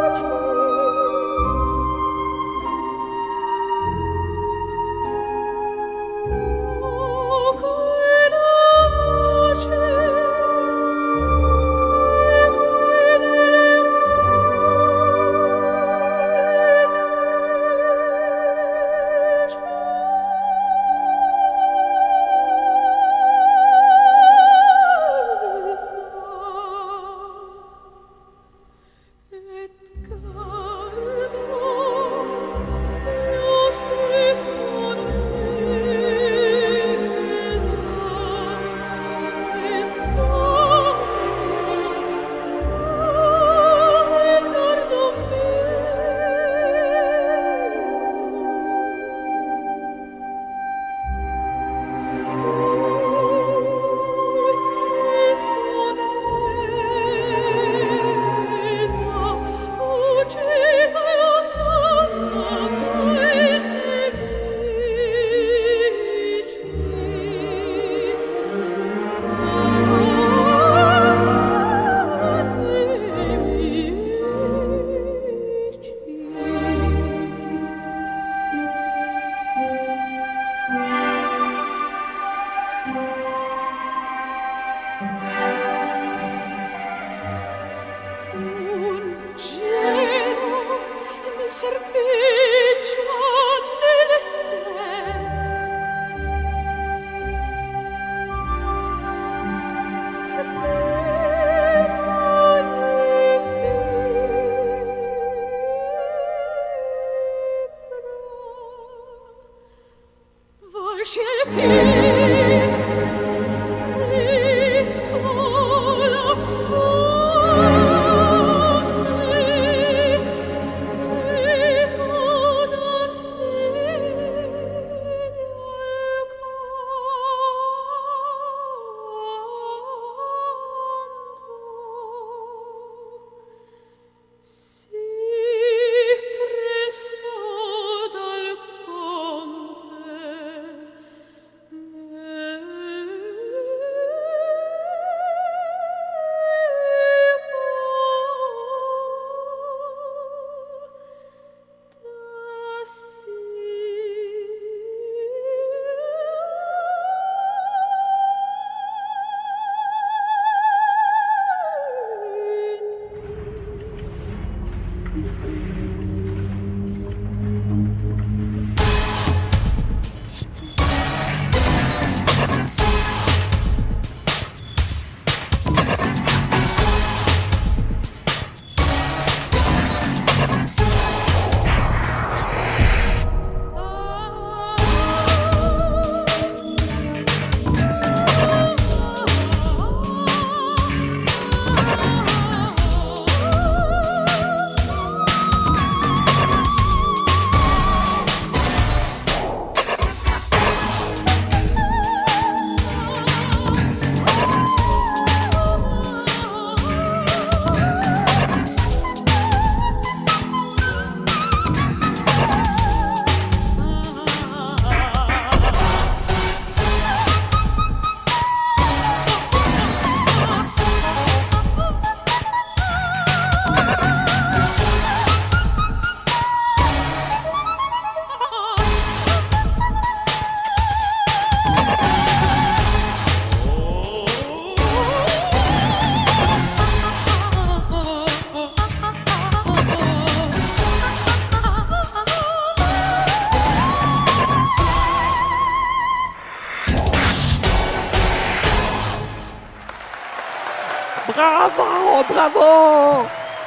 Bravo, bravo,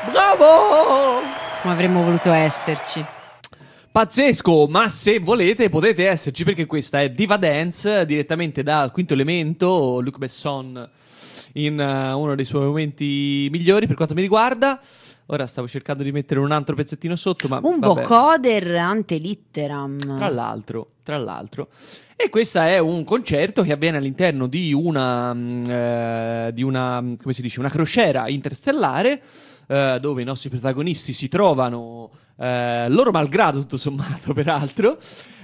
bravo! Ma avremmo voluto esserci. Pazzesco, ma se volete potete esserci, perché questa è Diva Dance, direttamente dal Quinto Elemento, Luc Besson in uno dei suoi momenti migliori per quanto mi riguarda. Ora stavo cercando di mettere un altro pezzettino sotto, ma un vabbè. vocoder ante litteram. Tra l'altro. E questo è un concerto che avviene all'interno di una come si dice, una crociera interstellare, dove i nostri protagonisti si trovano, loro malgrado tutto sommato peraltro,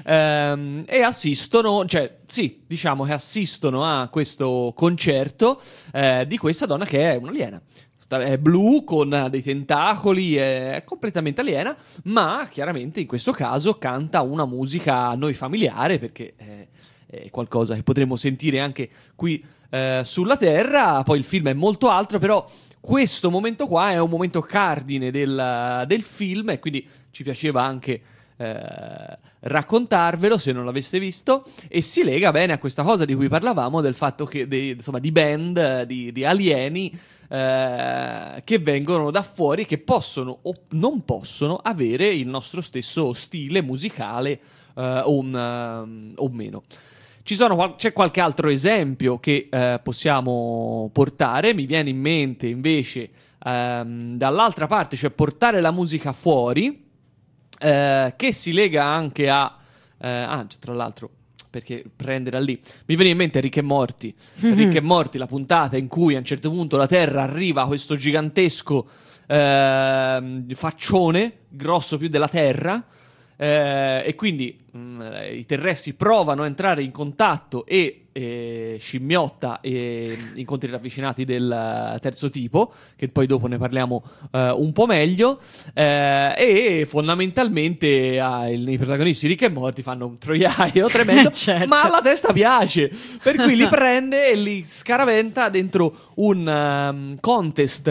e assistono, diciamo che assistono a questo concerto di questa donna che è un'aliena. È blu, con dei tentacoli, è completamente aliena, ma chiaramente in questo caso canta una musica a noi familiare, perché è qualcosa che potremo sentire anche qui sulla Terra. Poi il film è molto altro, però questo momento qua è un momento cardine del film, e quindi ci piaceva anche raccontarvelo se non l'aveste visto, e si lega bene a questa cosa di cui parlavamo, del fatto che di band, di alieni che vengono da fuori, che possono o non possono avere il nostro stesso stile musicale o meno. C'è qualche altro esempio che possiamo portare. Mi viene in mente invece dall'altra parte, cioè portare la musica fuori, che si lega anche a tra l'altro, perché prende da lì mi viene in mente Rick e Morty. Rick e Morty, la puntata in cui a un certo punto la Terra arriva a questo gigantesco faccione grosso più della Terra, e quindi i terrestri provano a entrare in contatto, e Scimmiotta e incontri ravvicinati del terzo tipo, che poi dopo ne parliamo un po' meglio, e fondamentalmente i protagonisti Rick e Morty fanno un troiaio tremendo, certo. Ma alla testa piace, per cui li prende e li scaraventa dentro un contest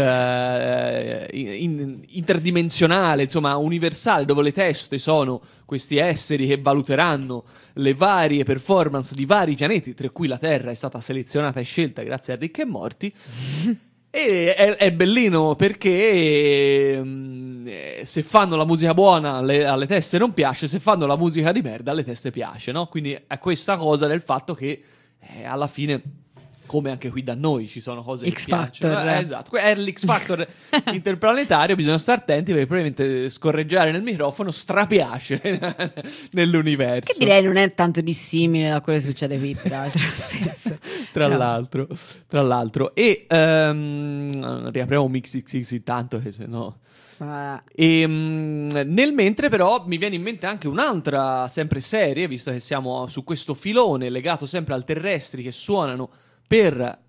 interdimensionale, insomma universale, dove le teste sono questi esseri che valuteranno le varie performance di vari pianeti, tra cui la Terra è stata selezionata e scelta grazie a Rick e Morty. E è bellino perché se fanno la musica buona alle teste non piace, se fanno la musica di merda alle teste piace, no? Quindi è questa cosa del fatto che alla fine, come anche qui da noi, ci sono cose X che piacciono. Factor. Esatto, è l'X Factor interplanetario, bisogna stare attenti perché probabilmente scorreggiare nel microfono strapiace nell'universo. Che direi non è tanto dissimile da quello che succede qui, peraltro, spesso. Tra l'altro. E riapriamo MixXX intanto, che se no... E nel mentre però mi viene in mente anche un'altra sempre serie, visto che siamo su questo filone legato sempre al terrestri che suonano per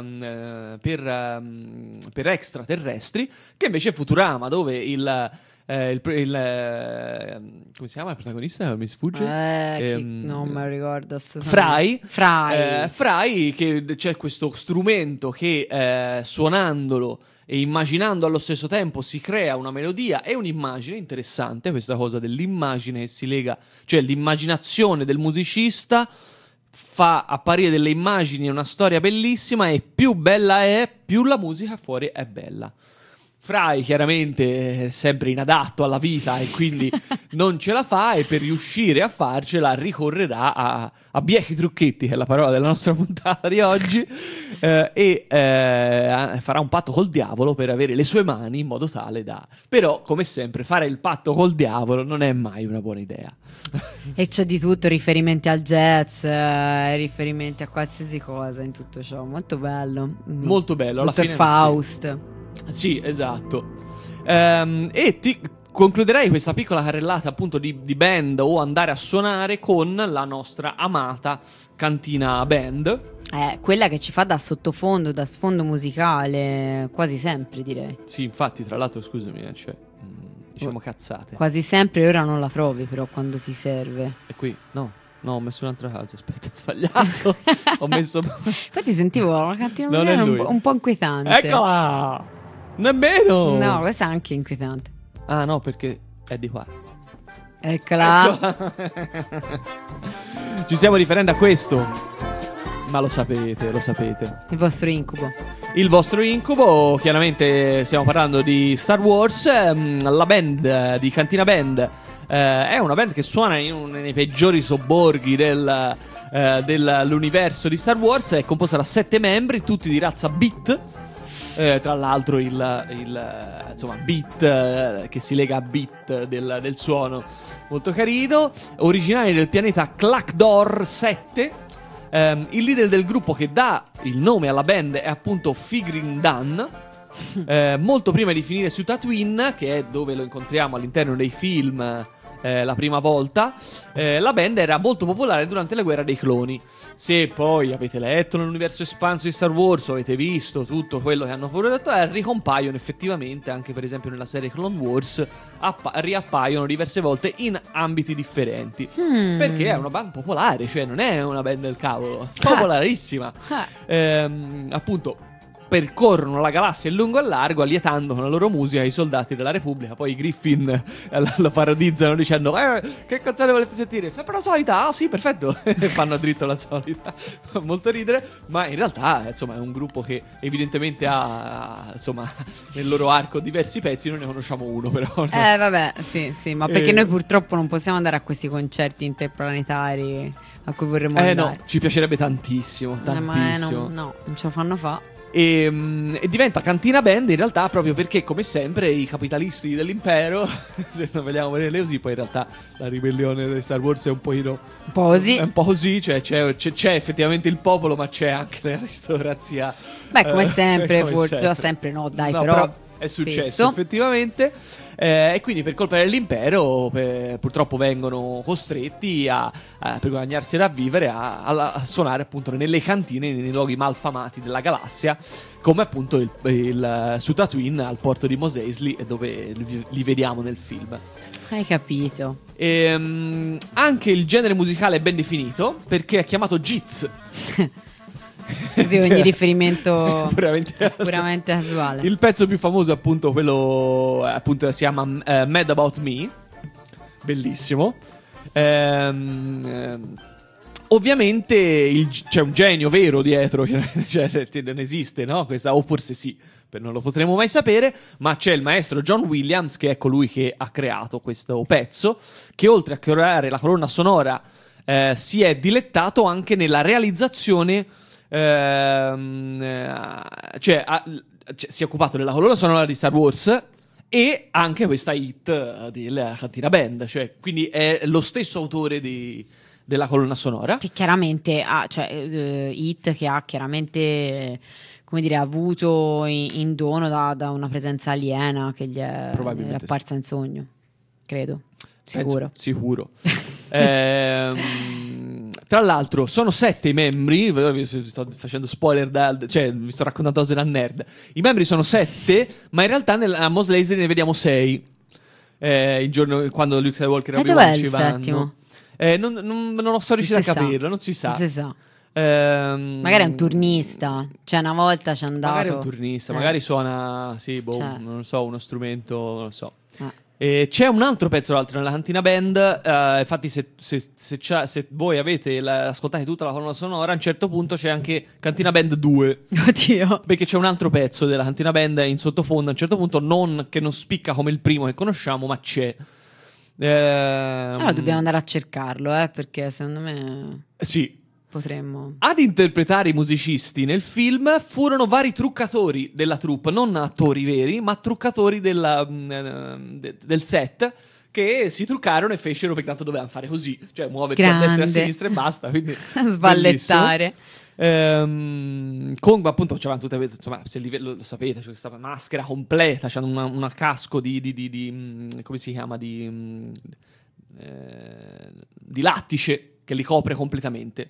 extraterrestri, che invece è Futurama, dove come si chiama il protagonista? Mi sfugge. Non me lo ricordo assolutamente. Fry, che c'è questo strumento che suonandolo e immaginando allo stesso tempo si crea una melodia e un'immagine. Interessante questa cosa dell'immagine che si lega, cioè l'immaginazione del musicista fa apparire delle immagini e una storia bellissima, e più bella è, più la musica fuori è bella. Fry chiaramente è sempre inadatto alla vita e quindi non ce la fa, e per riuscire a farcela ricorrerà a biechi trucchetti, che è la parola della nostra puntata di oggi, e farà un patto col diavolo per avere le sue mani in modo tale da... Però, come sempre, fare il patto col diavolo non è mai una buona idea. E c'è di tutto, riferimenti al jazz, riferimenti a qualsiasi cosa in tutto ciò. Molto bello. Molto bello. Alla Dr. fine Faust. Sì, esatto. E ti concluderei questa piccola carrellata appunto di band o andare a suonare con la nostra amata Cantina Band. Quella che ci fa da sottofondo, da sfondo musicale, quasi sempre, direi. Sì, infatti, tra l'altro, scusami, cioè, diciamo cazzate. Quasi sempre, ora non la trovi però quando ti serve. E qui, no, ho messo un'altra casa, aspetta, ho sbagliato. Ho messo... Infatti sentivo la Cantina Non Band è era lui. un po' inquietante. Eccola! Nemmeno! No, questa è anche inquietante. Ah no, perché è di qua. Eccola. Ci stiamo riferendo a questo, ma lo sapete. Il vostro incubo. Il vostro incubo, chiaramente stiamo parlando di Star Wars. La band di Cantina Band è una band che suona nei peggiori sobborghi dell'universo di Star Wars. È composta da 7 membri, tutti di razza Beat. Tra l'altro insomma beat che si lega a beat del suono, molto carino. Originari del pianeta Clakdor 7. Il leader del gruppo che dà il nome alla band è appunto Figrin Dan. Molto prima di finire su Tatooine, che è dove lo incontriamo all'interno dei film la prima volta, la band era molto popolare durante la guerra dei cloni. Se poi avete letto nell'universo espanso di Star Wars o avete visto tutto quello che hanno prodotto, ricompaiono effettivamente anche per esempio nella serie Clone Wars, riappaiono diverse volte in ambiti differenti, perché è una band popolare, cioè non è una band del cavolo, popolarissima. Appunto percorrono la galassia in lungo e largo, allietando con la loro musica i soldati della Repubblica. Poi i Griffin lo parodizzano dicendo che canzone volete sentire? Sempre la solita? Ah sì, perfetto. E fanno dritto la solita. Molto ridere. Ma in realtà insomma è un gruppo che evidentemente ha insomma nel loro arco diversi pezzi. Noi ne conosciamo uno però. Vabbè, sì, ma perché noi purtroppo non possiamo andare a questi concerti interplanetari a cui vorremmo andare. No, ci piacerebbe tantissimo. Ma no, non ce lo fanno fa. E diventa Cantina Band in realtà proprio perché, come sempre, i capitalisti dell'impero, se non vogliamo vedere così, poi in realtà la ribellione di Star Wars è un pochino così. È un po' così, cioè c'è effettivamente il popolo, ma c'è anche l'aristocrazia. Beh, come sempre, come forse sempre no, dai, però è successo spesso. Effettivamente, e quindi per colpa dell'impero purtroppo vengono costretti per guadagnarsi da vivere a suonare appunto nelle cantine, nei luoghi malfamati della galassia, come appunto su Tatooine al porto di Mos Eisley, dove li vediamo nel film. Hai capito. Anche il genere musicale è ben definito perché è chiamato Jizz. Così ogni riferimento puramente casuale. Il pezzo più famoso è appunto quello appunto si chiama Mad About Me. Bellissimo. Ovviamente c'è un genio vero dietro, cioè, non esiste, no? Questa, o forse sì, non lo potremo mai sapere, ma c'è il maestro John Williams, che è colui che ha creato questo pezzo, che oltre a creare la colonna sonora si è dilettato anche nella realizzazione, si è occupato della colonna sonora di Star Wars e anche questa hit della Cantina Band, cioè, quindi è lo stesso autore della colonna sonora. Che chiaramente ha, hit che ha chiaramente, come dire, avuto in dono da una presenza aliena che gli è apparsa in sogno, credo. Sicuro. Tra l'altro sono 7 i membri, vi sto facendo spoiler, vi sto raccontando cose da nerd. I membri sono 7, ma in realtà a Mos Eisley ne vediamo 6. Il giorno quando Luke Skywalker e Obi-Wan ci vanno. Non lo so riuscito a capirlo, non si sa. Non si sa. Magari è un turnista, cioè una volta c'è andato. Magari è un turnista, magari suona, non lo so, uno strumento, non lo so. C'è un altro pezzo l'altro nella Cantina Band, infatti se voi ascoltate tutta la colonna sonora, a un certo punto c'è anche Cantina Band 2. Oddio. Perché c'è un altro pezzo della Cantina Band in sottofondo, a un certo punto, che non spicca come il primo che conosciamo, ma c'è. Allora dobbiamo andare a cercarlo, perché secondo me sì, potremmo. Ad interpretare i musicisti nel film furono vari truccatori della troupe, non attori veri, ma truccatori del set, che si truccarono e fecero, perché tanto dovevano fare così, cioè muoversi a destra e a sinistra e basta, quindi sballettare. Con appunto c'erano tutte, insomma, se lo sapete, c'è questa maschera completa, c'hanno una casco di come si chiama, di lattice che li copre completamente.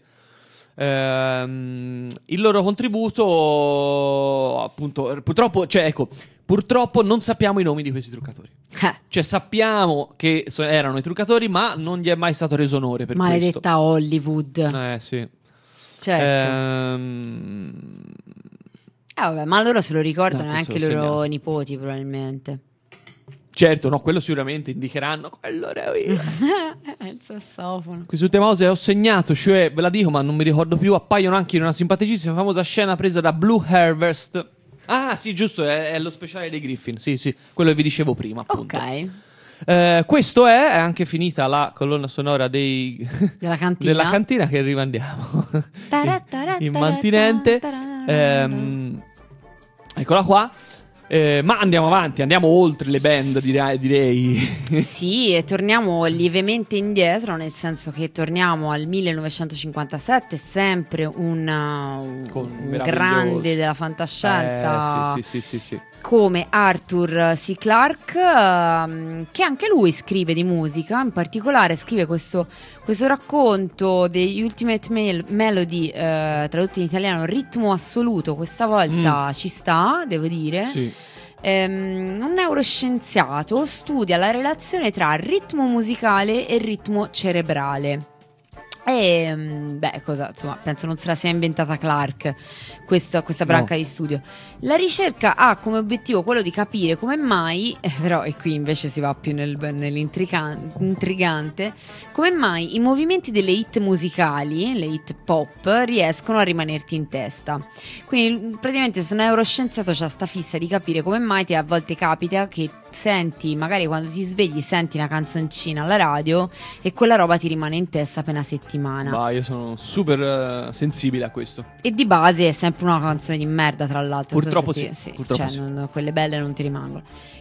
Il loro contributo, appunto, purtroppo non sappiamo i nomi di questi truccatori. Cioè sappiamo che erano i truccatori, ma non gli è mai stato reso onore per Maledetta questo. Hollywood. Sì. Certo. Vabbè, ma loro se lo ricordano anche i loro nipoti, probabilmente. Certo, no, quello sicuramente indicheranno. Quello ero io. Il sassofono. Qui su The Mouse ho segnato, cioè, ve la dico, ma non mi ricordo più. Appaiono anche in una simpaticissima famosa scena presa da Blue Harvest. Ah, sì, giusto, è lo speciale dei Griffin. Sì, quello che vi dicevo prima, appunto. Ok. Questo è anche finita la colonna sonora della cantina che rimandiamo immantinente. Eccola qua. Ma andiamo avanti, andiamo oltre le band, direi. Sì, e torniamo lievemente indietro, nel senso che torniamo al 1957, sempre un grande della fantascienza. Sì. Come Arthur C. Clarke, che anche lui scrive di musica, in particolare scrive questo racconto degli Ultimate Melody, tradotto in italiano Ritmo Assoluto, questa volta ci sta, devo dire. Sì. Un neuroscienziato studia la relazione tra ritmo musicale e ritmo cerebrale. E insomma, penso non se la sia inventata Clarke questa branca di studio. La ricerca ha come obiettivo quello di capire come mai, però, e qui invece si va più nell'intrigante, come mai i movimenti delle hit musicali, le hit pop, riescono a rimanerti in testa. Quindi praticamente questo neuroscienziato c'ha sta fissa di capire come mai a volte capita che senti, magari quando ti svegli senti una canzoncina alla radio e quella roba ti rimane in testa per una settimana. Io sono super sensibile a questo. E di base è sempre una canzone di merda, tra l'altro. Purtroppo sì. Purtroppo sì. Quelle belle non ti rimangono.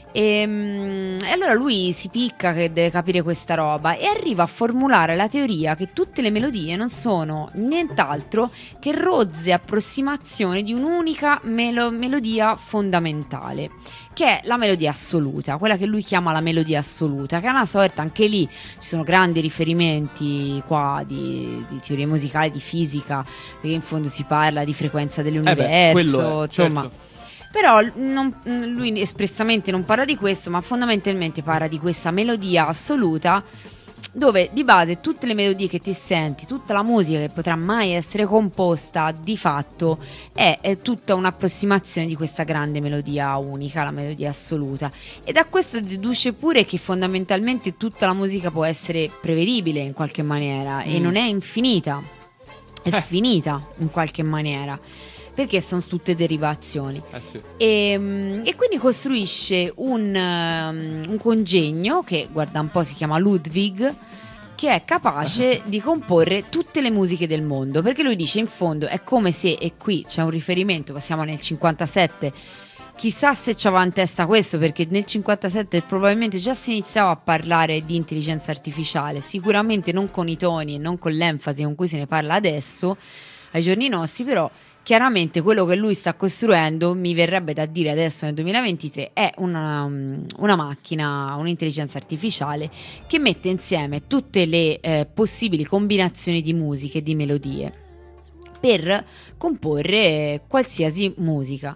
E allora lui si picca che deve capire questa roba e arriva a formulare la teoria che tutte le melodie non sono nient'altro che rozze approssimazioni di un'unica melodia fondamentale, che è la melodia assoluta, quella che lui chiama la melodia assoluta, che è una sorta, anche lì ci sono grandi riferimenti qua di teorie musicali, di fisica, perché in fondo si parla di frequenza dell'universo, insomma. Certo. Però lui espressamente non parla di questo, ma fondamentalmente parla di questa melodia assoluta, dove di base tutte le melodie che ti senti, tutta la musica che potrà mai essere composta, di fatto è tutta un'approssimazione di questa grande melodia unica, la melodia assoluta. E da questo deduce pure che fondamentalmente tutta la musica può essere prevedibile in qualche maniera e non è infinita. è finita in qualche maniera, perché sono tutte derivazioni. Sì. E quindi costruisce un congegno che, guarda un po', si chiama Ludwig, che è capace di comporre tutte le musiche del mondo, perché lui dice, in fondo è come se, e qui c'è un riferimento, passiamo nel 57, chissà se c'aveva in testa questo, perché nel 57 probabilmente già si iniziava a parlare di intelligenza artificiale, sicuramente non con i toni e non con l'enfasi con cui se ne parla adesso ai giorni nostri, però chiaramente quello che lui sta costruendo, mi verrebbe da dire adesso nel 2023, è una macchina, un'intelligenza artificiale che mette insieme tutte le possibili combinazioni di musiche e di melodie per comporre qualsiasi musica.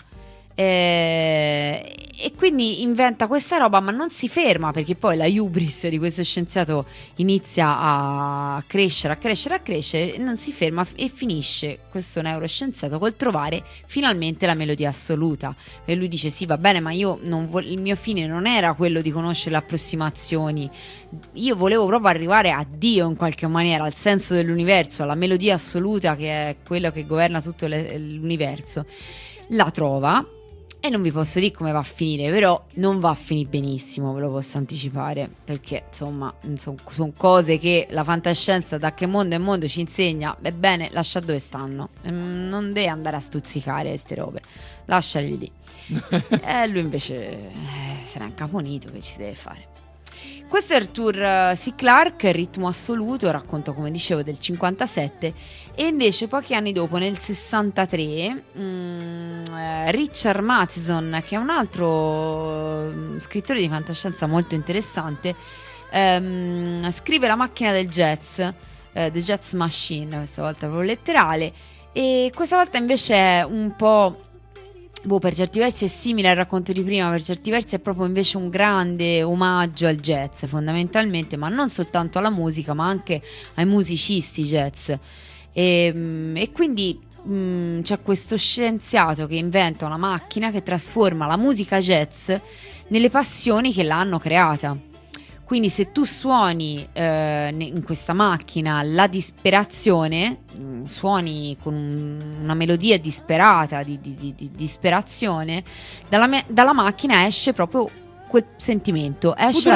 E quindi inventa questa roba, ma non si ferma, perché poi la hubris di questo scienziato inizia a crescere, e non si ferma, e finisce questo neuroscienziato col trovare finalmente la melodia assoluta. E lui dice: sì, va bene, ma io il mio fine non era quello di conoscere le approssimazioni, io volevo proprio arrivare a Dio in qualche maniera, al senso dell'universo, alla melodia assoluta che è quello che governa tutto l'universo. La trova. E non vi posso dire come va a finire, però non va a finire benissimo, ve lo posso anticipare, perché insomma sono cose che la fantascienza da che mondo è mondo ci insegna. Ebbene, lascia dove stanno, non deve andare a stuzzicare queste robe, lasciali lì. E lui invece se n'è incaponito, che ci deve fare. Questo è Arthur C. Clarke, Ritmo assoluto, racconto, come dicevo, del 57. E invece pochi anni dopo, nel 63, Richard Matheson, che è un altro scrittore di fantascienza molto interessante, scrive La macchina del jazz, The Jazz Machine, questa volta proprio letterale, e questa volta invece è un po', per certi versi è simile al racconto di prima, per certi versi è proprio invece un grande omaggio al jazz, fondamentalmente, ma non soltanto alla musica, ma anche ai musicisti jazz. E quindi c'è questo scienziato che inventa una macchina che trasforma la musica jazz nelle passioni che l'hanno creata. Quindi se tu suoni in questa macchina la disperazione, suoni con una melodia disperata, di disperazione, dalla macchina esce proprio quel sentimento, esce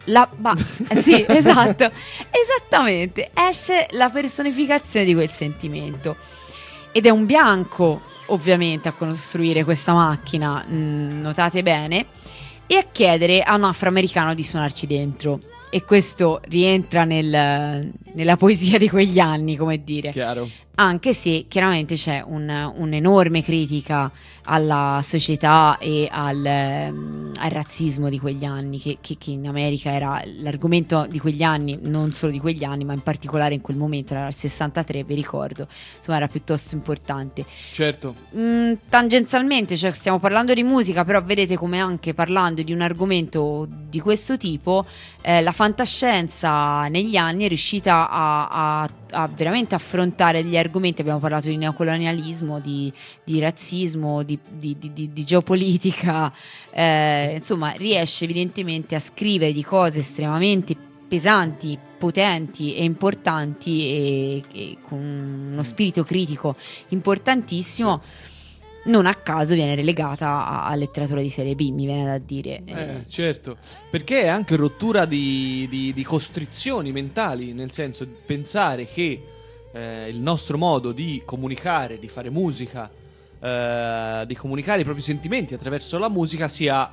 sì, esatto, esattamente, esce la personificazione di quel sentimento. Ed è un bianco, ovviamente, a costruire questa macchina, notate bene, e a chiedere a un afroamericano di suonarci dentro. E questo rientra nella poesia di quegli anni, come dire. Chiaro. Anche se chiaramente c'è un'enorme critica alla società e al razzismo di quegli anni, che in America era l'argomento di quegli anni, non solo di quegli anni, ma in particolare in quel momento, era il 63, vi ricordo, insomma era piuttosto importante. Certo. Tangenzialmente, cioè stiamo parlando di musica, però vedete come anche parlando di un argomento di questo tipo, la fantascienza negli anni è riuscita a veramente affrontare gli argomenti. Abbiamo parlato di neocolonialismo, di razzismo, di geopolitica, insomma riesce evidentemente a scrivere di cose estremamente pesanti, potenti e importanti, e con uno spirito critico importantissimo. Non a caso viene relegata a letteratura di serie B, mi viene da dire. Certo, perché è anche rottura di costrizioni mentali, nel senso, pensare che il nostro modo di comunicare, di fare musica, di comunicare i propri sentimenti attraverso la musica sia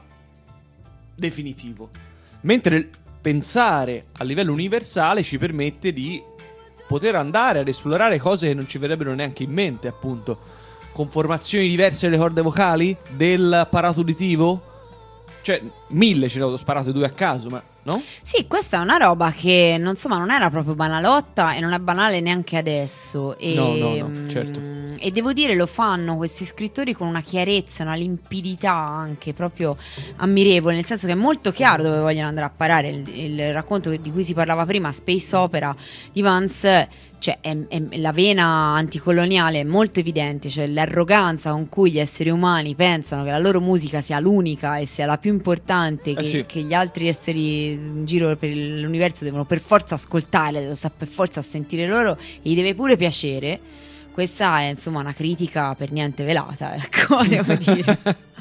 definitivo, mentre pensare a livello universale ci permette di poter andare ad esplorare cose che non ci verrebbero neanche in mente, appunto, con formazioni diverse delle corde vocali, dell'apparato uditivo. Cioè, 1000 ce ne ho sparate 2 a caso, ma no? Sì, questa è una roba che non era proprio banalotta, e non è banale neanche adesso. E, no, certo. E devo dire, lo fanno questi scrittori con una chiarezza, una limpidità anche proprio ammirevole, nel senso che è molto chiaro dove vogliono andare a parare. Il racconto di cui si parlava prima, Space Opera di Vance, cioè la vena anticoloniale è molto evidente, cioè l'arroganza con cui gli esseri umani pensano che la loro musica sia l'unica e sia la più importante, che gli altri esseri in giro per l'universo devono per forza ascoltare, devono stare per forza a sentire loro, e gli deve pure piacere. Questa è insomma una critica per niente velata, ecco, devo dire.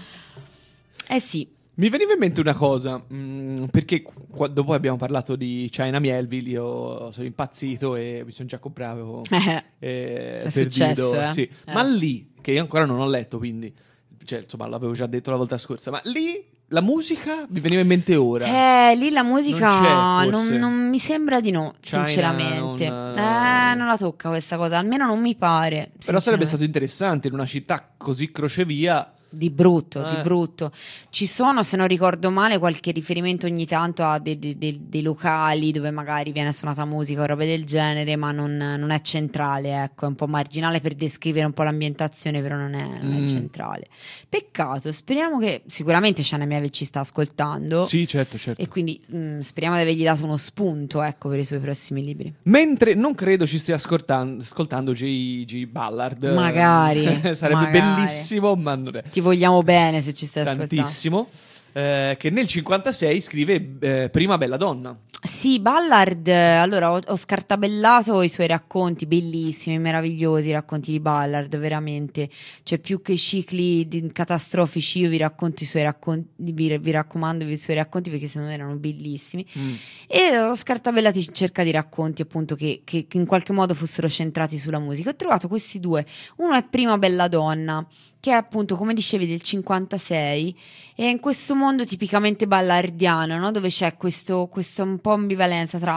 Sì. Mi veniva in mente una cosa, perché dopo abbiamo parlato di China Melville, io sono impazzito e mi sono già comprato è successo, Perdido, sì. Ma lì, che io ancora non ho letto, quindi cioè, insomma l'avevo già detto la volta scorsa, ma lì la musica mi veniva in mente ora. Lì la musica non c'è, non mi sembra di no, China sinceramente. non Non la tocca questa cosa, almeno non mi pare. Però sarebbe stato interessante in una città così crocevia. Di brutto, di brutto. Ci sono, se non ricordo male, qualche riferimento ogni tanto a dei locali dove magari viene suonata musica o robe del genere, ma non è centrale, ecco, è un po' marginale per descrivere un po' l'ambientazione, però non è centrale. Peccato, speriamo che sicuramente China Mieve ci sta ascoltando. Sì, certo. E quindi speriamo di avergli dato uno spunto, ecco, per i suoi prossimi libri. Mentre non credo ci stia ascoltando J. Ballard. Magari. Sarebbe bellissimo, ma non è. Ti vogliamo bene se ci stai Tantissimo. Che nel 56 scrive Prima bella donna. Sì, Ballard, allora ho scartabellato i suoi racconti, bellissimi, meravigliosi i racconti di Ballard, veramente. Cioè, più che cicli catastrofici, io vi racconto i suoi racconti, vi raccomando i suoi racconti perché secondo me erano bellissimi. E ho scartabellati in cerca di racconti appunto che in qualche modo fossero centrati sulla musica. Ho trovato questi due, uno è Prima bella donna, che è appunto, come dicevi, del 56, e in questo mondo tipicamente ballardiano, no? Dove c'è questo un po' ambivalenza tra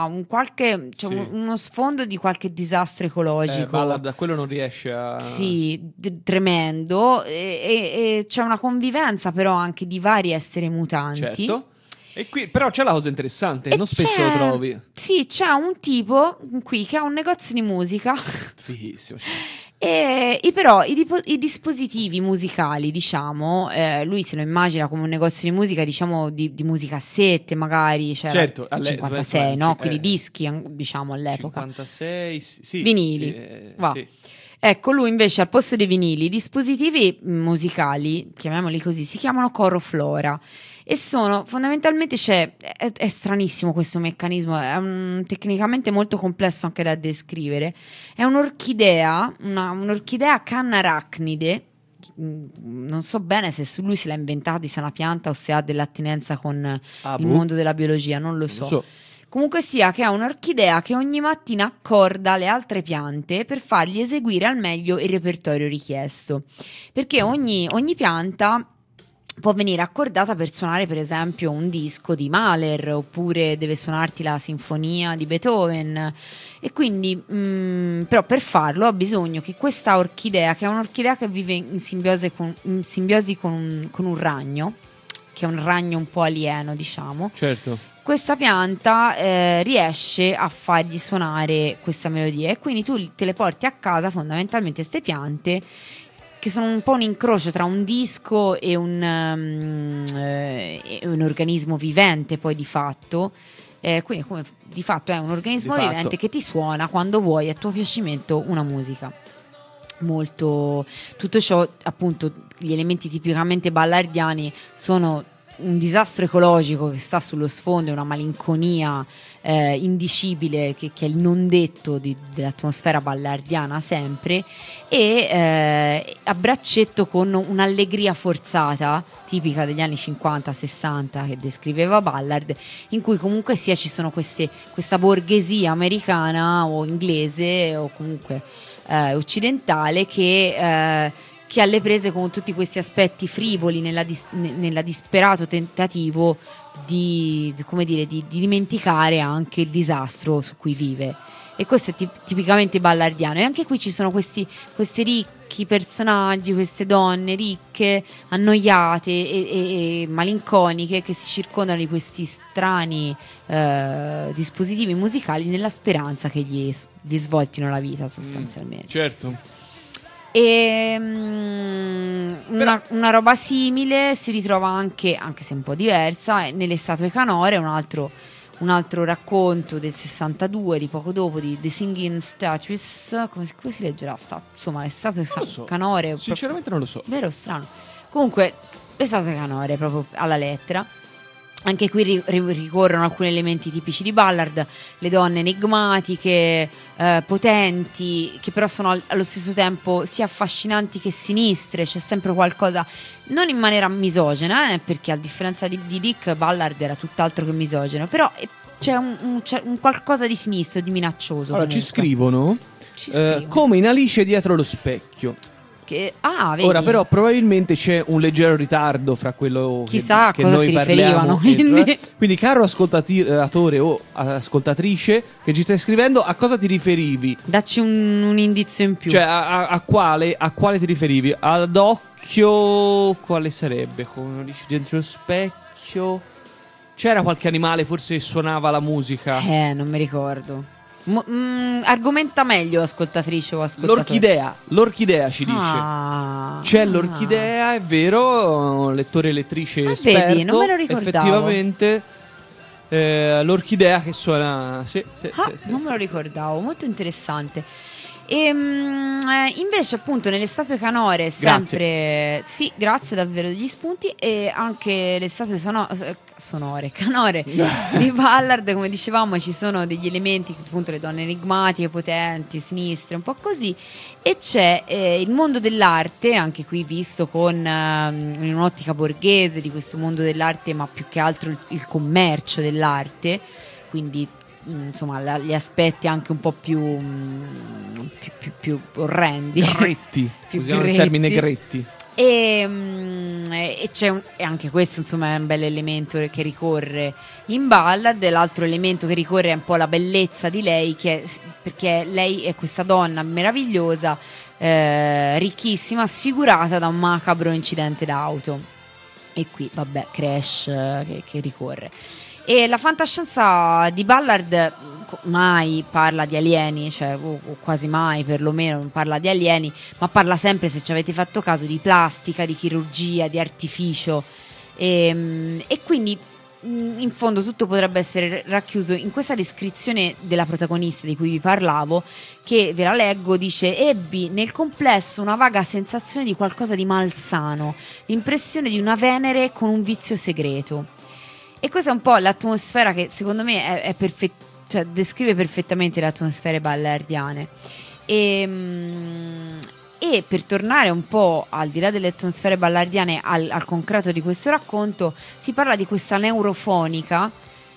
uno sfondo di qualche disastro ecologico. Ballard, quello non riesce a... Sì, tremendo, e c'è una convivenza però anche di vari esseri mutanti. Certo. E qui però c'è la cosa interessante, non spesso lo trovi. Sì, c'è un tipo qui che ha un negozio di musica. Fighissimo. E però i dispositivi musicali, diciamo, lui se lo immagina come un negozio di musica, diciamo di musicassette magari, cioè certo, 56, no? Quindi dischi, diciamo, all'epoca. 56, sì. Vinili, va. Sì. Ecco, lui invece al posto dei vinili, i dispositivi musicali, chiamiamoli così, si chiamano Coroflora. E sono fondamentalmente, è stranissimo questo meccanismo, è tecnicamente molto complesso anche da descrivere. È un'orchidea canna arachnide. Non so bene se lui se l'ha inventata, se è una pianta o se ha dell'attinenza con il mondo della biologia, non lo so. Comunque sia, che è un'orchidea che ogni mattina accorda le altre piante per fargli eseguire al meglio il repertorio richiesto, perché ogni pianta può venire accordata per suonare per esempio un disco di Mahler, oppure deve suonarti la sinfonia di Beethoven, e quindi però per farlo ha bisogno che questa orchidea, che è un'orchidea che vive in simbiosi con un ragno, che è un ragno un po' alieno, diciamo. Certo. Questa pianta riesce a fargli suonare questa melodia, e quindi tu te le porti a casa fondamentalmente queste piante, che sono un po' un incrocio tra un disco e un organismo vivente, poi di fatto. Quindi come di fatto è un organismo vivente che ti suona quando vuoi a tuo piacimento una musica. Molto, tutto ciò, appunto, gli elementi tipicamente ballardiani sono un disastro ecologico che sta sullo sfondo, una malinconia indicibile che è il non detto dell'atmosfera ballardiana sempre, e a braccetto con un'allegria forzata tipica degli anni 50-60 che descriveva Ballard, in cui comunque sia ci sono questa borghesia americana o inglese o comunque occidentale che alle prese con tutti questi aspetti frivoli nella disperato tentativo di dimenticare anche il disastro su cui vive. E questo è tipicamente ballardiano. E anche qui ci sono questi ricchi personaggi, queste donne ricche, annoiate e malinconiche, che si circondano di questi strani dispositivi musicali nella speranza che gli svoltino la vita, sostanzialmente. Certo. E una roba simile si ritrova anche se un po' diversa, nelle statue canore, un altro racconto del 62, di poco dopo, di The Singing Statues. Come si leggerà? Insomma, le statue canore. Sinceramente non lo so. Vero, strano. Comunque, le statue canore, proprio alla lettera. Anche qui ricorrono alcuni elementi tipici di Ballard, le donne enigmatiche, potenti, che però sono allo stesso tempo sia affascinanti che sinistre. C'è sempre qualcosa, non in maniera misogena, perché a differenza di Dick, Ballard era tutt'altro che misogeno, però c'è un qualcosa di sinistro, di minaccioso. Allora, comunque. ci scrivono come in Alice dietro lo specchio. Vedi? Ora però probabilmente c'è un leggero ritardo fra quello chissà che a cosa noi si parliamo riferivano, quindi caro ascoltatore o ascoltatrice che ci stai scrivendo, a cosa ti riferivi? Dacci un indizio in più. Cioè a quale ti riferivi? Ad occhio quale sarebbe? Come dici, dentro lo specchio c'era qualche animale forse che suonava la musica? Non mi ricordo. Argomenta meglio, ascoltatrice o ascoltatore. L'orchidea ci dice. C'è l'orchidea, è vero, lettore e lettrice esperto. Vedi, non me lo ricordavo. Effettivamente l'orchidea che suona. Non me lo ricordavo, molto interessante. E invece appunto nelle statue canore sempre sì, grazie davvero degli spunti. E anche le statue canore di Ballard, come dicevamo, ci sono degli elementi, appunto le donne enigmatiche, potenti, sinistre, un po' così. E c'è il mondo dell'arte, anche qui visto con in un'ottica borghese di questo mondo dell'arte, ma più che altro il commercio dell'arte, quindi insomma gli aspetti anche un po' più orrendi, gretti, usiamo il termine gretti. E c'è e anche questo insomma è un bel elemento che ricorre in Ballard. L'altro elemento che ricorre è un po' la bellezza di lei, perché lei è questa donna meravigliosa, ricchissima, sfigurata da un macabro incidente d'auto, e qui vabbè Crash che ricorre. E la fantascienza di Ballard mai parla di alieni, cioè o quasi mai perlomeno non parla di alieni, ma parla sempre, se ci avete fatto caso, di plastica, di chirurgia, di artificio, e quindi in fondo tutto potrebbe essere racchiuso in questa descrizione della protagonista di cui vi parlavo, che ve la leggo. Dice: ebbi nel complesso una vaga sensazione di qualcosa di malsano, l'impressione di una Venere con un vizio segreto. E questa è un po' l'atmosfera che secondo me è cioè descrive perfettamente le atmosfere ballardiane. E per tornare un po' al di là delle atmosfere ballardiane al concreto di questo racconto, si parla di questa neurofonica,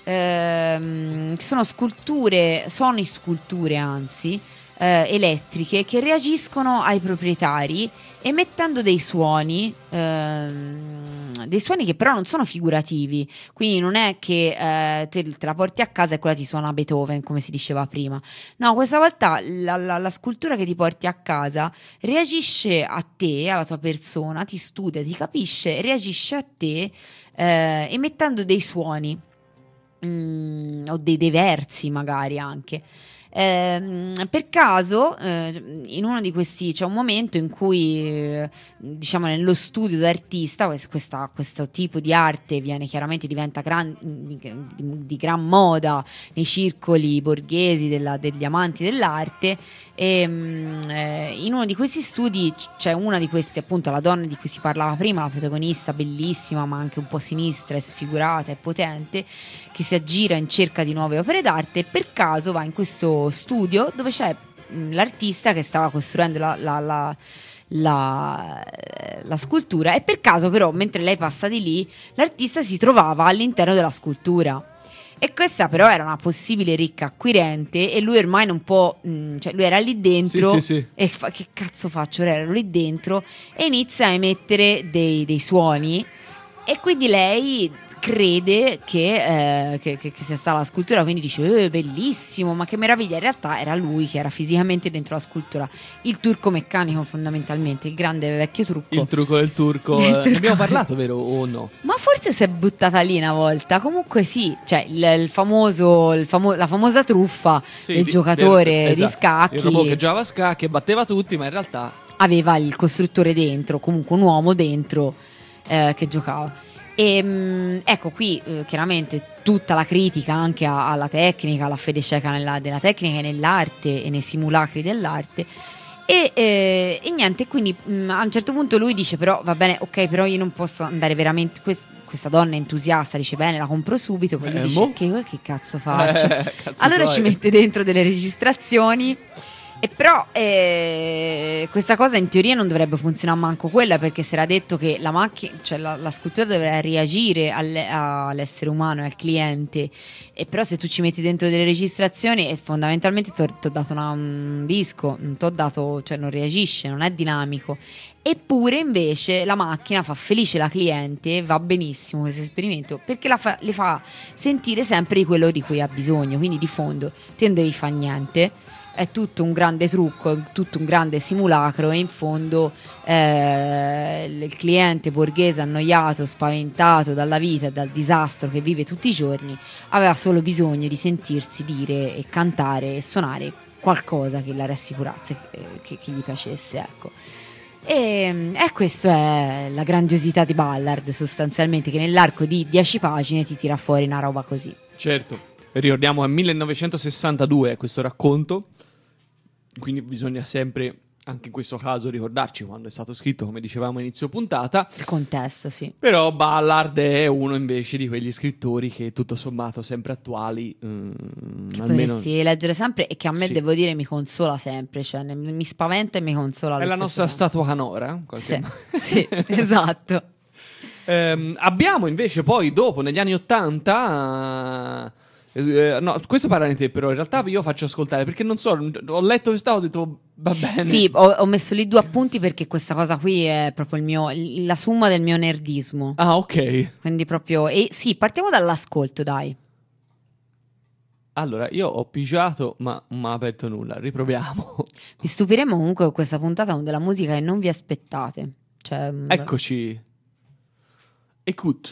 sono sculture anzi elettriche che reagiscono ai proprietari emettendo dei suoni che però non sono figurativi, quindi non è che te la porti a casa e quella ti suona Beethoven come si diceva prima. No, questa volta la scultura che ti porti a casa reagisce a te, alla tua persona, ti studia, ti capisce, reagisce a te emettendo dei suoni o dei versi magari anche. Per caso in uno di questi c'è un momento in cui diciamo nello studio d'artista questo tipo di arte diventa di gran moda nei circoli borghesi degli amanti dell'arte, e in uno di questi studi c'è una di queste, appunto la donna di cui si parlava prima, la protagonista bellissima ma anche un po' sinistra e sfigurata e potente, che si aggira in cerca di nuove opere d'arte, e per caso va in questo studio dove c'è l'artista che stava costruendo la scultura, e per caso però mentre lei passa di lì l'artista si trovava all'interno della scultura. E questa però era una possibile ricca acquirente, e lui ormai non può, cioè lui era lì dentro, sì. E che cazzo faccio? Ero lì dentro, e inizia a emettere dei suoni, e quindi lei crede che sia stata la scultura, quindi dice bellissimo, ma che meraviglia. In realtà era lui che era fisicamente dentro la scultura, il turco meccanico fondamentalmente, il grande vecchio trucco. Il trucco del turco, ne abbiamo parlato, vero o no? Ma forse si è buttata lì una volta. Comunque sì, cioè la famosa truffa del giocatore di scacchi, il robot che giocava a scacchi e batteva tutti, ma in realtà aveva il costruttore dentro, comunque un uomo dentro che giocava. E ecco qui chiaramente tutta la critica anche alla tecnica, alla fede cieca della tecnica e nell'arte e nei simulacri dell'arte. E niente, quindi a un certo punto lui dice: però va bene, ok, però io non posso andare veramente, questa donna entusiasta dice bene, la compro subito, poi lui dice che cazzo faccio? Cazzo allora tuoi. ci mette dentro delle registrazioni. E però questa cosa in teoria non dovrebbe funzionare manco quella, perché si era detto che la macchina, cioè la scultura doveva reagire all'essere umano e al cliente, e però se tu ci metti dentro delle registrazioni e fondamentalmente ti ho dato un disco, non ti ho dato, cioè non reagisce, non è dinamico. Eppure invece la macchina fa felice la cliente, va benissimo questo esperimento, perché le fa sentire sempre di quello di cui ha bisogno, quindi di fondo te non devi fare niente. È tutto un grande trucco, è tutto un grande simulacro, e in fondo il cliente borghese annoiato, spaventato dalla vita e dal disastro che vive tutti i giorni, aveva solo bisogno di sentirsi dire e cantare e suonare qualcosa che la rassicurasse, che gli piacesse, ecco. E questa è la grandiosità di Ballard, sostanzialmente, che nell'arco di 10 pagine ti tira fuori una roba così. Certo, ricordiamo è 1962 questo racconto, quindi bisogna sempre, anche in questo caso, ricordarci quando è stato scritto, come dicevamo a inizio puntata. Il contesto, sì. Però Ballard è uno invece di quegli scrittori che tutto sommato sempre attuali, Che almeno potresti leggere sempre, e che a me, sì, devo dire, mi consola sempre, cioè mi spaventa e mi consola allo è la stesso nostra tempo. statua canora. Sì, sì, esatto. Abbiamo invece poi dopo, negli anni 80, no, questo parla di te, però in realtà io faccio ascoltare perché non so, ho letto questa cosa e ho detto va bene. Sì, ho messo lì 2 appunti perché questa cosa qui è proprio la summa del mio nerdismo. Ah, ok. Quindi proprio, e sì, partiamo dall'ascolto, dai. Allora, io ho pigiato, ma non mi ha aperto nulla. Riproviamo. Vi stupiremo comunque con questa puntata con della musica che non vi aspettate. Cioè, Eccoci. Écoute.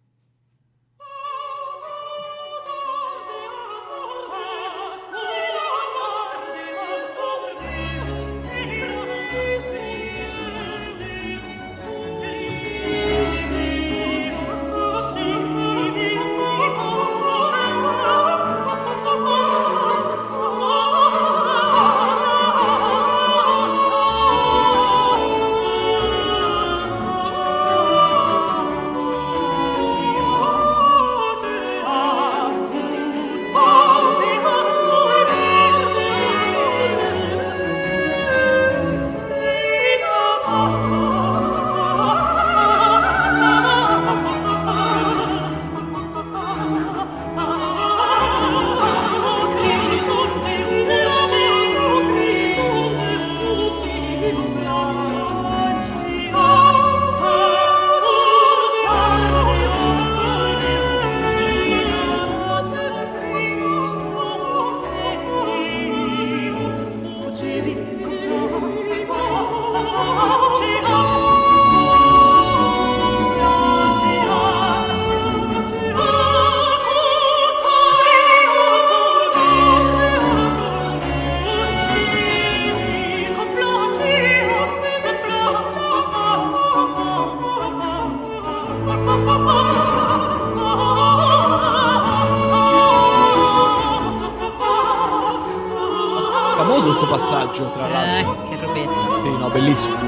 Famoso sto passaggio, tra l'altro. Che robetta. Sì, no, bellissimo.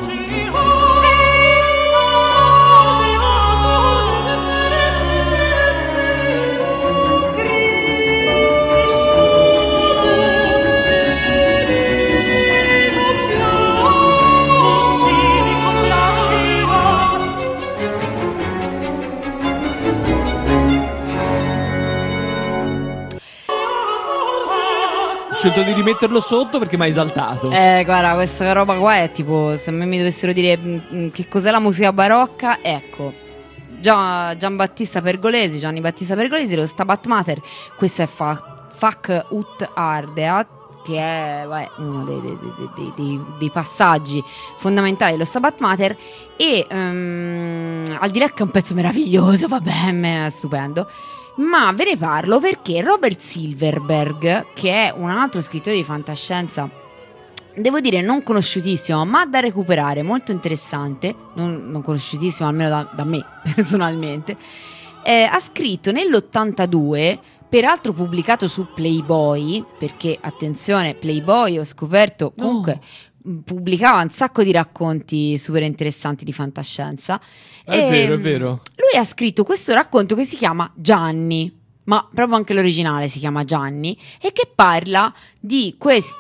Ho scelto di rimetterlo sotto perché mi ha esaltato. Guarda, questa roba qua è tipo, se a me mi dovessero dire che cos'è la musica barocca, ecco, Gianni Battista Pergolesi, lo Stabat Mater. Questo è Fuck ut Ardea, che è uno dei passaggi fondamentali dello Stabat Mater. E al di là che è un pezzo meraviglioso, vabbè, è stupendo, ma ve ne parlo perché Robert Silverberg, che è un altro scrittore di fantascienza, devo dire non conosciutissimo, ma da recuperare, molto interessante, non conosciutissimo almeno da me personalmente, ha scritto nell'82, peraltro pubblicato su Playboy, perché attenzione, Playboy ho scoperto comunque pubblicava un sacco di racconti super interessanti di fantascienza. È vero. Lui ha scritto questo racconto che si chiama Gianni, ma proprio anche l'originale si chiama Gianni, e che parla di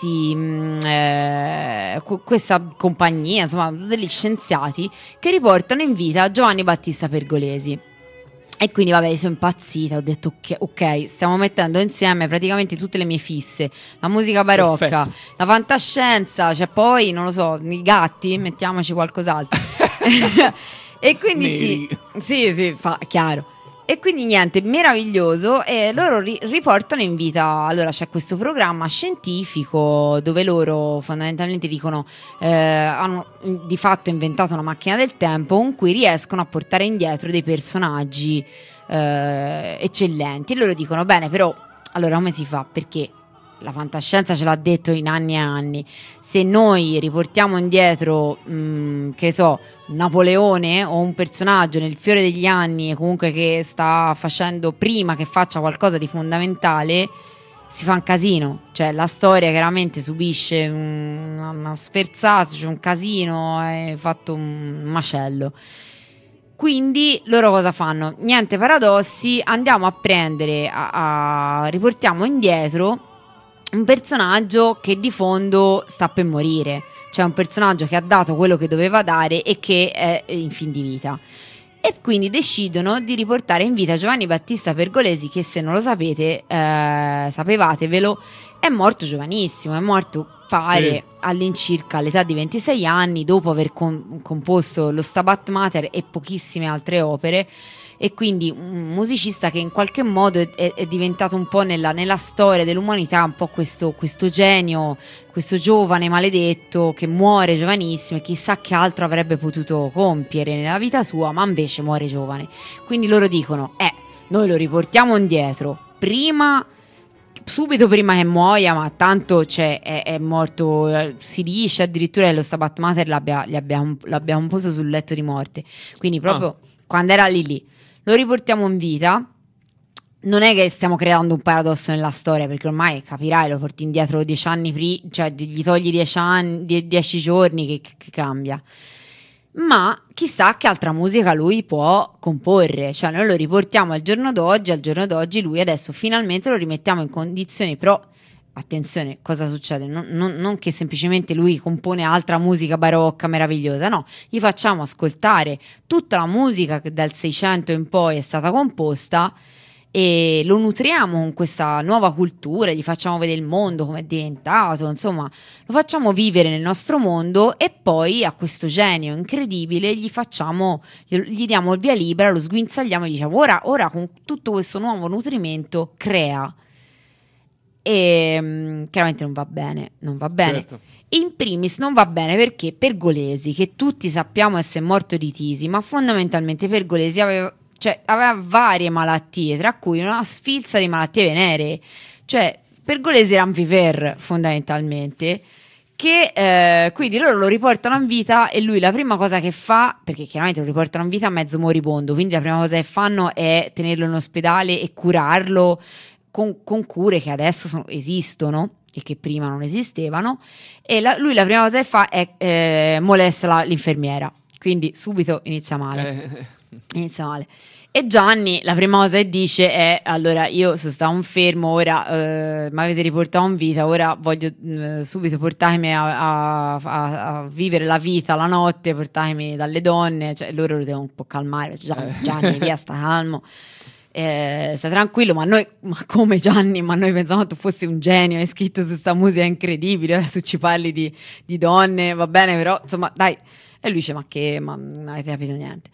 questa compagnia, insomma, degli scienziati che riportano in vita Giovanni Battista Pergolesi. E quindi vabbè, sono impazzita, ho detto ok, stiamo mettendo insieme praticamente tutte le mie fisse, la musica barocca, perfetto, la fantascienza, cioè poi, non lo so, i gatti, mettiamoci qualcos'altro. E quindi sì, fa chiaro. E quindi niente, meraviglioso, e loro riportano in vita, allora c'è questo programma scientifico dove loro fondamentalmente dicono hanno di fatto inventato una macchina del tempo con cui riescono a portare indietro dei personaggi eccellenti, e loro dicono bene, però allora come si fa? Perché la fantascienza ce l'ha detto in anni e anni, se noi riportiamo indietro che so, Napoleone o un personaggio nel fiore degli anni e comunque che sta facendo prima che faccia qualcosa di fondamentale, si fa un casino, cioè la storia chiaramente subisce una sferzata, c'è un casino, è fatto un macello. Quindi loro cosa fanno? Niente paradossi, andiamo a prendere, riportiamo indietro un personaggio che di fondo sta per morire, cioè un personaggio che ha dato quello che doveva dare e che è in fin di vita, e quindi decidono di riportare in vita Giovanni Battista Pergolesi, che se non lo sapete, sapevatevelo, è morto giovanissimo, è morto pare all'incirca all'età di 26 anni dopo aver composto lo Stabat Mater e pochissime altre opere. E quindi un musicista che in qualche modo è diventato un po' nella storia dell'umanità un po' questo genio, questo giovane maledetto che muore giovanissimo e chissà che altro avrebbe potuto compiere nella vita sua, ma invece muore giovane. Quindi loro dicono noi lo riportiamo indietro subito prima che muoia, ma tanto è morto, si dice addirittura che lo Stabat Mater l'abbiamo posto sul letto di morte, quindi proprio quando era lì lo riportiamo in vita. Non è che stiamo creando un paradosso nella storia, perché ormai capirai, lo porti indietro 10 anni cioè gli togli 10 anni, 10 giorni, che cambia. Ma chissà che altra musica lui può comporre, cioè noi lo riportiamo al giorno d'oggi lui adesso finalmente lo rimettiamo in condizioni, però attenzione, cosa succede? Non che semplicemente lui compone altra musica barocca meravigliosa, no, gli facciamo ascoltare tutta la musica che dal 600 in poi è stata composta e lo nutriamo con questa nuova cultura, gli facciamo vedere il mondo come è diventato, insomma lo facciamo vivere nel nostro mondo, e poi a questo genio incredibile gli diamo il via libera, lo sguinzagliamo e diciamo ora con tutto questo nuovo nutrimento crea. E chiaramente non va bene. Certo. In primis non va bene perché Pergolesi, che tutti sappiamo essere morto di tisi, ma fondamentalmente Pergolesi aveva varie malattie, tra cui una sfilza di malattie veneree, cioè Pergolesi era un viver fondamentalmente, che quindi loro lo riportano in vita e lui la prima cosa che fa, perché chiaramente lo riportano in vita mezzo moribondo, quindi la prima cosa che fanno è tenerlo in ospedale e curarlo con cure che adesso esistono e che prima non esistevano, e lui la prima cosa che fa è molesta l'infermiera, quindi subito inizia male. E Gianni la prima cosa che dice è: allora io sono stato fermo, ora mi avete riportato in vita, ora voglio subito portarmi a vivere la vita la notte, portarmi dalle donne, cioè loro lo devono un po' calmare. Gianni via, sta calmo, sta tranquillo, ma come Gianni, ma noi pensavamo tu fossi un genio, hai scritto questa musica incredibile, tu ci parli di donne, va bene, però insomma dai. E lui dice ma non avete capito niente.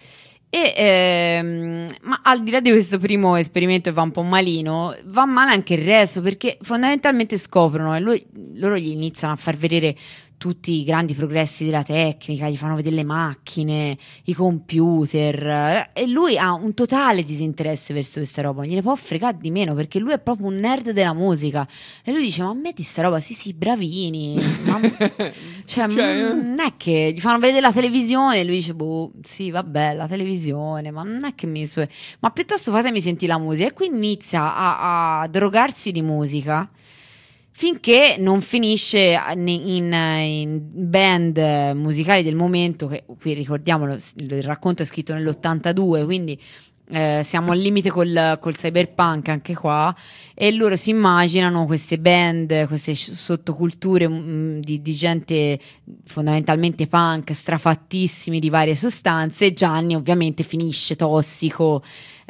Ma al di là di questo primo esperimento che va un po' malino, va male anche il resto, perché fondamentalmente scoprono e loro gli iniziano a far vedere tutti i grandi progressi della tecnica, gli fanno vedere le macchine, i computer, e lui ha un totale disinteresse verso questa roba, non gliene può fregare di meno, perché lui è proprio un nerd della musica, e lui dice ma a me di sta roba sì bravini, ma non è che gli fanno vedere la televisione e lui dice sì vabbè la televisione, ma non è che ma piuttosto fatemi sentire la musica, e qui inizia a drogarsi di musica finché non finisce in band musicali del momento, che qui ricordiamolo, il racconto è scritto nell'82, quindi siamo al limite col cyberpunk anche qua, e loro si immaginano queste band, queste sottoculture di gente fondamentalmente punk, strafattissimi di varie sostanze. Gianni ovviamente finisce tossico,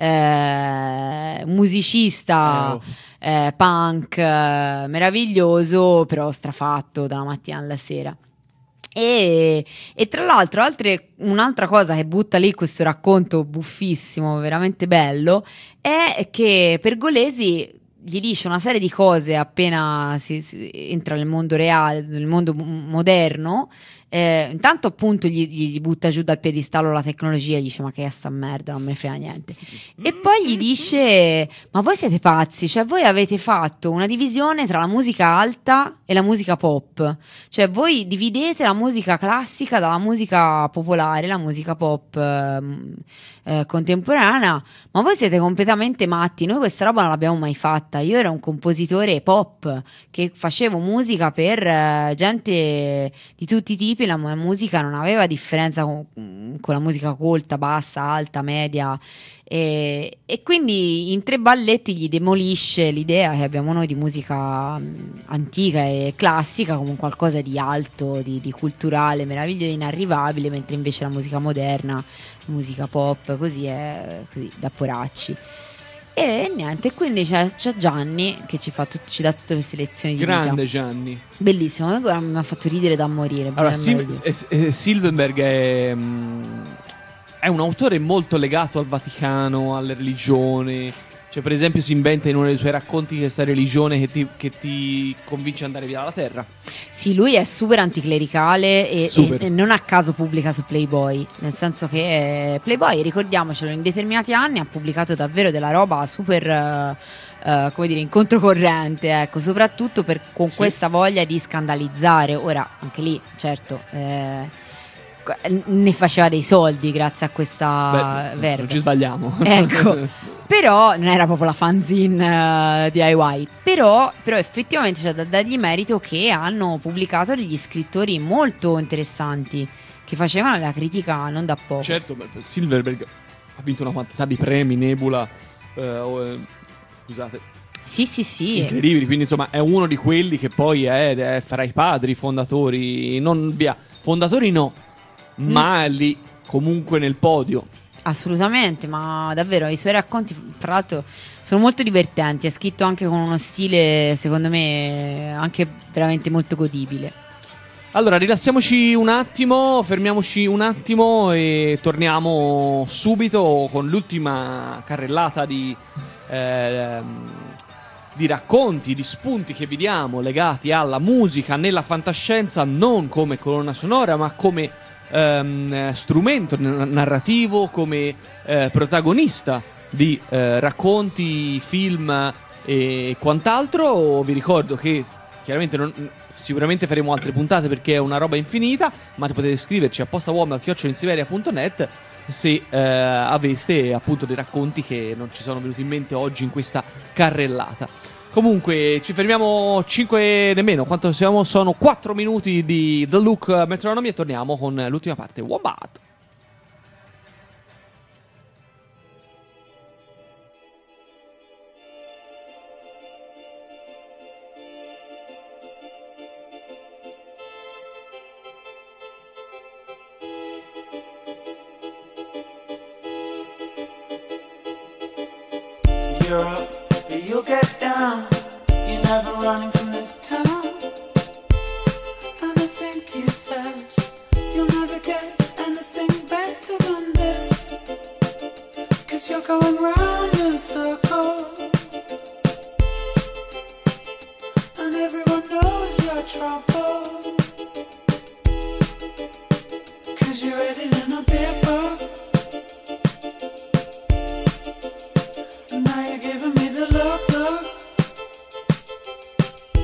musicista, punk, meraviglioso, però strafatto dalla mattina alla sera. E tra l'altro un'altra cosa che butta lì questo racconto buffissimo, veramente bello, è che Pergolesi gli dice una serie di cose appena si entra nel mondo reale, nel mondo moderno. Intanto appunto gli butta giù dal piedistallo la tecnologia, gli dice ma che è sta merda, non me ne frega niente, e poi gli dice ma voi siete pazzi, cioè voi avete fatto una divisione tra la musica alta e la musica pop, cioè voi dividete la musica classica dalla musica popolare, la musica pop contemporanea, ma voi siete completamente matti, noi questa roba non l'abbiamo mai fatta. Io ero un compositore pop che facevo musica per gente di tutti i tipi, la musica non aveva differenza con la musica colta, bassa, alta, media, e quindi in 3 balletti gli demolisce l'idea che abbiamo noi di musica antica e classica come qualcosa di alto, di culturale, meraviglioso, inarrivabile, mentre invece la musica moderna, musica pop, così è così da poracci. E niente, quindi c'è Gianni che ci dà tutte queste lezioni di grande vita. Gianni, bellissimo, mi ha fatto ridere da morire. Allora Silverberg è un autore molto legato al Vaticano, alla religione. Cioè, per esempio, si inventa in uno dei suoi racconti questa religione che ti convince ad andare via dalla terra. Sì, lui è super anticlericale e non a caso pubblica su Playboy, nel senso che Playboy, ricordiamocelo, in determinati anni ha pubblicato davvero della roba super come dire, in controcorrente, ecco, soprattutto con questa voglia di scandalizzare. Ora, anche lì, certo, ne faceva dei soldi grazie a questa verve. Non ci sbagliamo. Ecco. Però non era proprio la fanzine DIY, però effettivamente c'è da dargli merito che hanno pubblicato degli scrittori molto interessanti che facevano la critica non da poco. Certo, Silverberg ha vinto una quantità di premi, Nebula, scusate. Sì. Incredibili, quindi insomma è uno di quelli che poi è fra i padri fondatori, fondatori no, ma lì comunque nel podio. Assolutamente, ma davvero i suoi racconti, tra l'altro, sono molto divertenti. È scritto anche con uno stile, secondo me, anche veramente molto godibile. Allora, rilassiamoci un attimo, fermiamoci un attimo e torniamo subito con l'ultima carrellata di racconti, di spunti che vi diamo legati alla musica nella fantascienza, non come colonna sonora, ma come strumento narrativo, come protagonista di racconti, film e quant'altro. Vi ricordo che chiaramente sicuramente faremo altre puntate perché è una roba infinita, ma potete scriverci a postawomb@insiveria.net se aveste appunto dei racconti che non ci sono venuti in mente oggi in questa carrellata. Comunque ci fermiamo 5 nemmeno, quanto siamo? Sono 4 minuti di The Look Metronomy e torniamo con l'ultima parte, Wombat. Europe, you'll get down. You're never running from this town. And I think you said you'll never get anything better than this. 'Cause you're going round in circles. And everyone knows your trouble. 'Cause you're ready in a big book. And now you're giving me the look.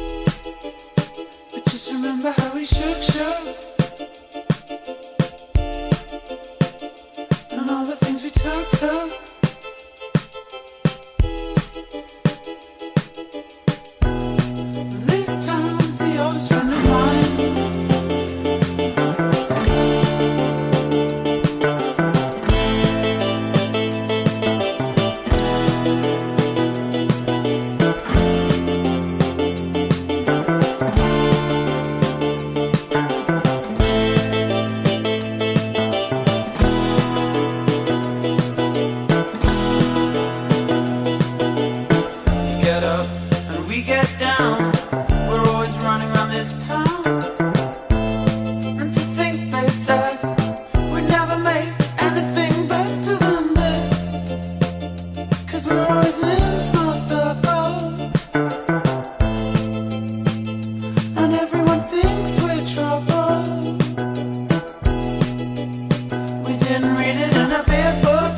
didn't read it in a big book.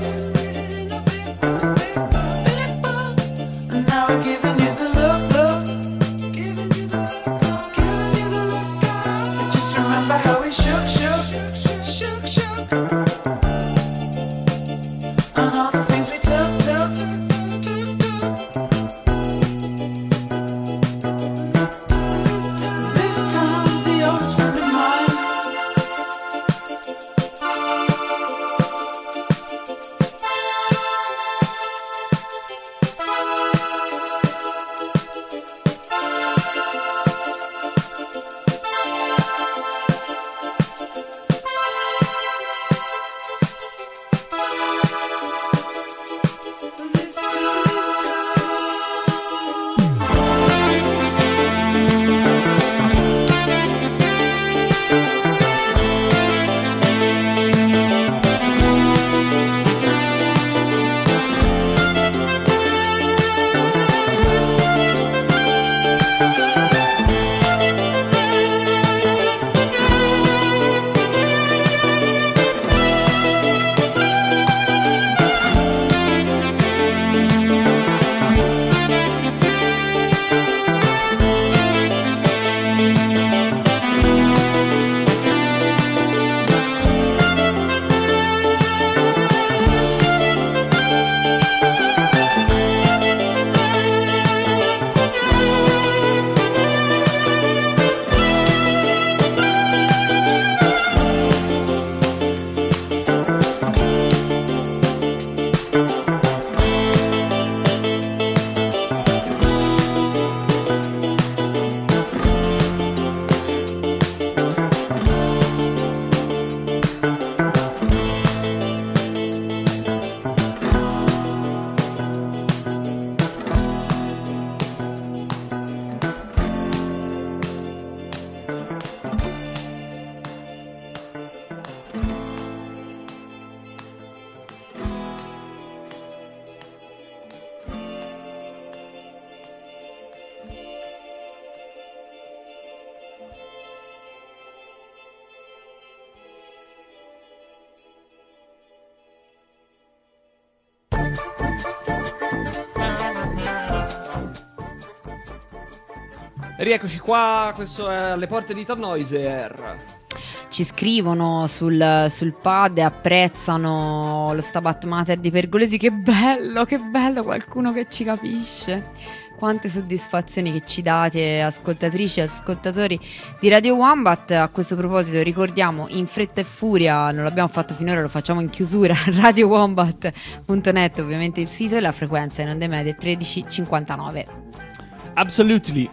And now we're giving you the look. But just remember how we shook. And all the things we took. This time's the oldest friend of mine. Rieccoci qua, questo è alle porte di Tannhäuser. Ci scrivono sul pad e apprezzano lo Stabat Mater di Pergolesi. Che bello, qualcuno che ci capisce. Quante soddisfazioni che ci date, ascoltatrici e ascoltatori di Radio Wombat. A questo proposito ricordiamo in fretta e furia, non l'abbiamo fatto finora, lo facciamo in chiusura, radiowombat.net, ovviamente il sito, e la frequenza in onde medie 1359. Absolutely.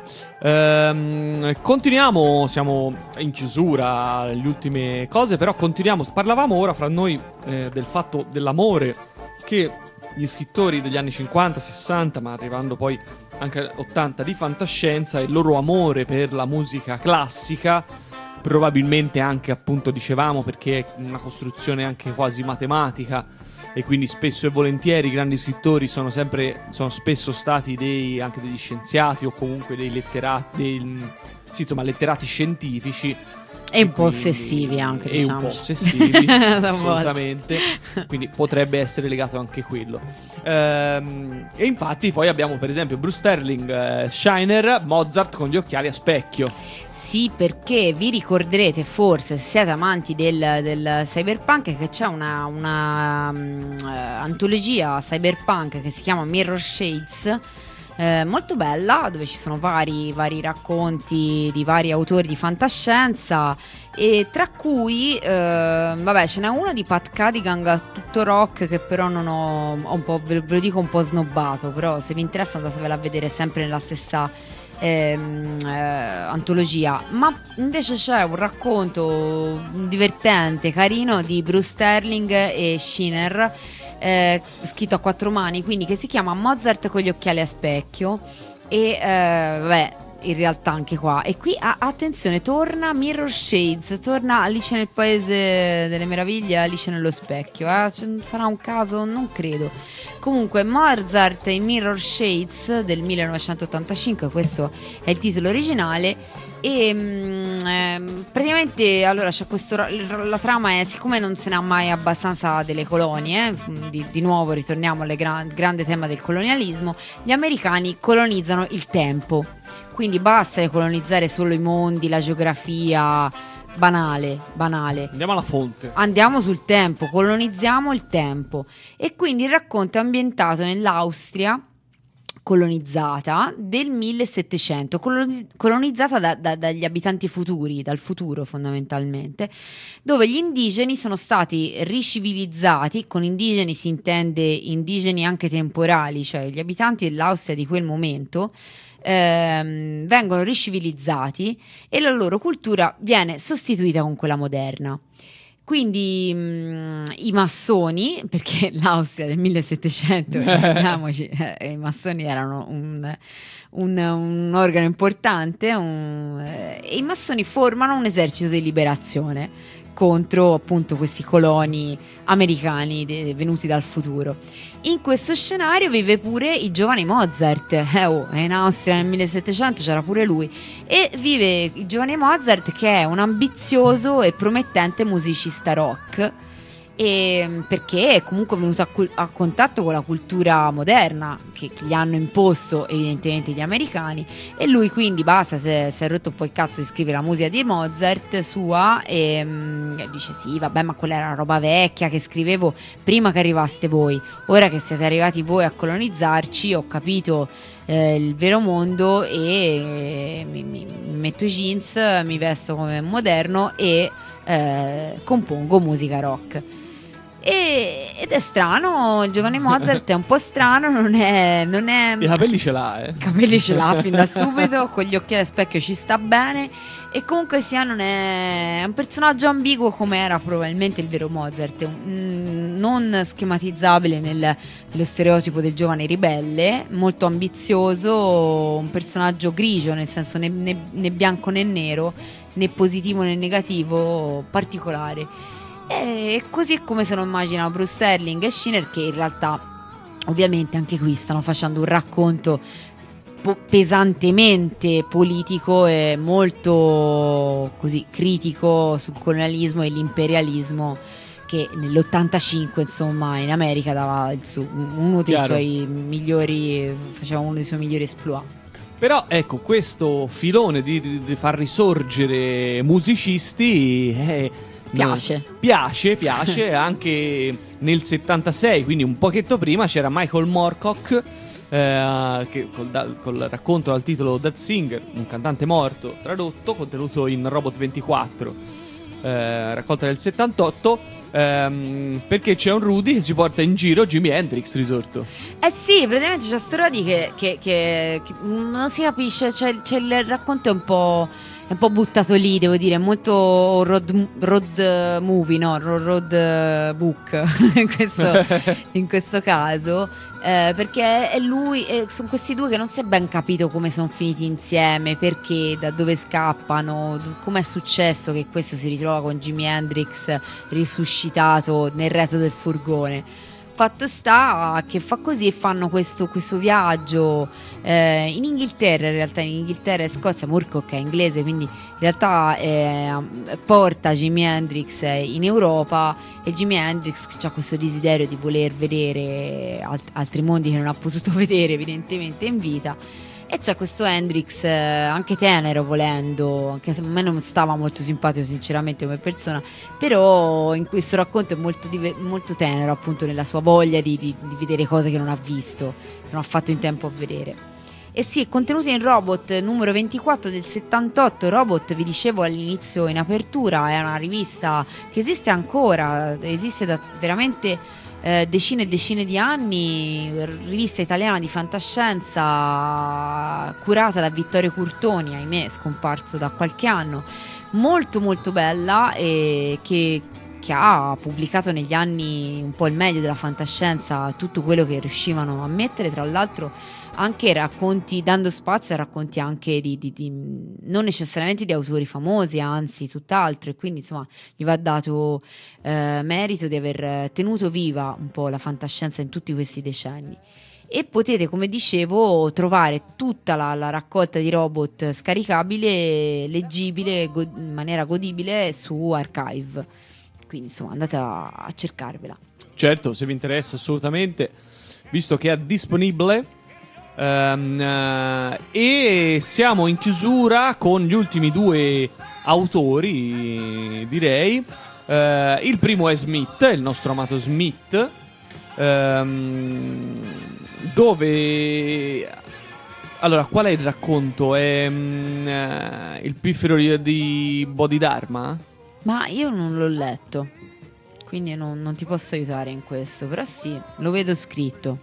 Continuiamo, siamo in chiusura, le ultime cose, però continuiamo. Parlavamo ora fra noi del fatto dell'amore che gli scrittori degli anni 50, 60, ma arrivando poi anche 80 di fantascienza, il loro amore per la musica classica, probabilmente anche, appunto, dicevamo, perché è una costruzione anche quasi matematica, e quindi spesso e volentieri i grandi scrittori sono spesso stati anche degli scienziati o comunque dei letterati, letterati scientifici. E un po' ossessivi anche, diciamo. E un po' ossessivi, assolutamente. Quindi potrebbe essere legato anche quello. E infatti poi abbiamo per esempio Bruce Sterling, Shiner, Mozart con gli occhiali a specchio. Sì, perché vi ricorderete forse, se siete amanti del cyberpunk, che c'è una antologia cyberpunk che si chiama Mirror Shades, molto bella, dove ci sono vari racconti di vari autori di fantascienza, e tra cui ce n'è uno di Pat Cadigan, tutto rock, che però non ho un po', ve lo dico, un po' snobbato, però se vi interessa andatevela a vedere, sempre nella stessa antologia. Ma invece c'è un racconto divertente, carino, di Bruce Sterling e Shiner, scritto a 4 mani, quindi, che si chiama Mozart con gli occhiali a specchio. E in realtà anche qua, e qui attenzione, torna Mirror Shades, torna Alice nel Paese delle Meraviglie, Alice nello specchio, sarà un caso? Non credo. Comunque, Mozart in Mirror Shades del 1985, questo è il titolo originale, E praticamente allora c'è questo, la trama è, siccome non se ne ha mai abbastanza delle colonie, di nuovo ritorniamo al grande tema del colonialismo, gli americani colonizzano il tempo, quindi basta colonizzare solo i mondi, la geografia, banale. Andiamo alla fonte. Andiamo sul tempo, colonizziamo il tempo. E quindi il racconto è ambientato nell'Austria colonizzata del 1700, colonizzata dagli abitanti futuri, dal futuro fondamentalmente, dove gli indigeni sono stati ricivilizzati. Con indigeni si intende indigeni anche temporali, cioè gli abitanti dell'Austria di quel momento vengono ricivilizzati e la loro cultura viene sostituita con quella moderna. Quindi i massoni, perché l'Austria del 1700, ricordiamoci, i massoni erano un organo importante, e i massoni formano un esercito di liberazione contro appunto questi coloni americani venuti dal futuro. In questo scenario vive pure il giovane Mozart, in Austria nel 1700 c'era pure lui, e vive il giovane Mozart, che è un ambizioso e promettente musicista rock, perché è comunque venuto a contatto con la cultura moderna che gli hanno imposto evidentemente gli americani, e lui quindi si è rotto un po' il cazzo di scrivere la musica di Mozart sua, e dice sì vabbè, ma quella era roba vecchia che scrivevo prima che arrivaste voi, ora che siete arrivati voi a colonizzarci ho capito il vero mondo, e mi metto i jeans, mi vesto come moderno e compongo musica rock. Ed è strano, il giovane Mozart è un po' strano, non è i capelli ce l'ha, capelli ce l'ha fin da subito, con gli occhiali a specchio ci sta bene, e comunque sia non è un personaggio ambiguo come era probabilmente il vero Mozart, non schematizzabile nello stereotipo del giovane ribelle, molto ambizioso, un personaggio grigio, nel senso né bianco né nero, né positivo né negativo, particolare. E così è come se lo immaginano Bruce Sterling e Shiner, che in realtà ovviamente anche qui stanno facendo un racconto pesantemente politico e molto così critico sul colonialismo e l'imperialismo, che nell'85 insomma in America dava uno dei suoi migliori, faceva uno dei suoi migliori exploit. Però ecco, questo filone di far risorgere musicisti piace anche nel 76, quindi un pochetto prima c'era Michael Moorcock, che col racconto dal titolo Dead Singer, un cantante morto, tradotto, contenuto in Robot 24, raccolta del 78, perché c'è un Rudy che si porta in giro Jimi Hendrix risorto. Sì, praticamente c'è sto Rudy che non si capisce, cioè il racconto è un po' buttato lì, devo dire, molto road movie, no? Road book in questo caso, perché è lui, sono questi due che non si è ben capito come sono finiti insieme, perché, da dove scappano, com'è successo che questo si ritrova con Jimi Hendrix risuscitato nel retro del furgone. Fatto sta che fa così e fanno questo viaggio in Inghilterra, in realtà in Inghilterra e Scozia. Moorcock è inglese, quindi in realtà porta Jimi Hendrix in Europa, e Jimi Hendrix ha questo desiderio di voler vedere altri mondi che non ha potuto vedere evidentemente in vita. E c'è questo Hendrix anche tenero, volendo, anche se a me non stava molto simpatico sinceramente come persona, però in questo racconto è molto tenero, appunto, nella sua voglia di vedere cose che non ha visto, che non ha fatto in tempo a vedere. E sì, è contenuto in Robot numero 24 del 78. Robot, vi dicevo all'inizio in apertura, è una rivista che esiste ancora, esiste da veramente decine e decine di anni, rivista italiana di fantascienza curata da Vittorio Curtoni, ahimè scomparso da qualche anno, molto molto bella, e che ha pubblicato negli anni un po' il meglio della fantascienza, tutto quello che riuscivano a mettere, tra l'altro anche racconti, dando spazio a racconti anche di non necessariamente di autori famosi, anzi tutt'altro, e quindi insomma gli va dato merito di aver tenuto viva un po' la fantascienza in tutti questi decenni. e potete, come dicevo, trovare tutta la raccolta di robot scaricabile, leggibile, in maniera godibile su Archive. Quindi insomma andate a cercarvela. Certo, se vi interessa assolutamente, visto che è disponibile. E siamo in chiusura con gli ultimi due autori, direi. Il primo è Smith, il nostro amato Smith, dove... Allora, qual è il racconto? È il piffero di Bodhidharma? Ma io non l'ho letto, quindi non ti posso aiutare in questo, però sì, lo vedo scritto.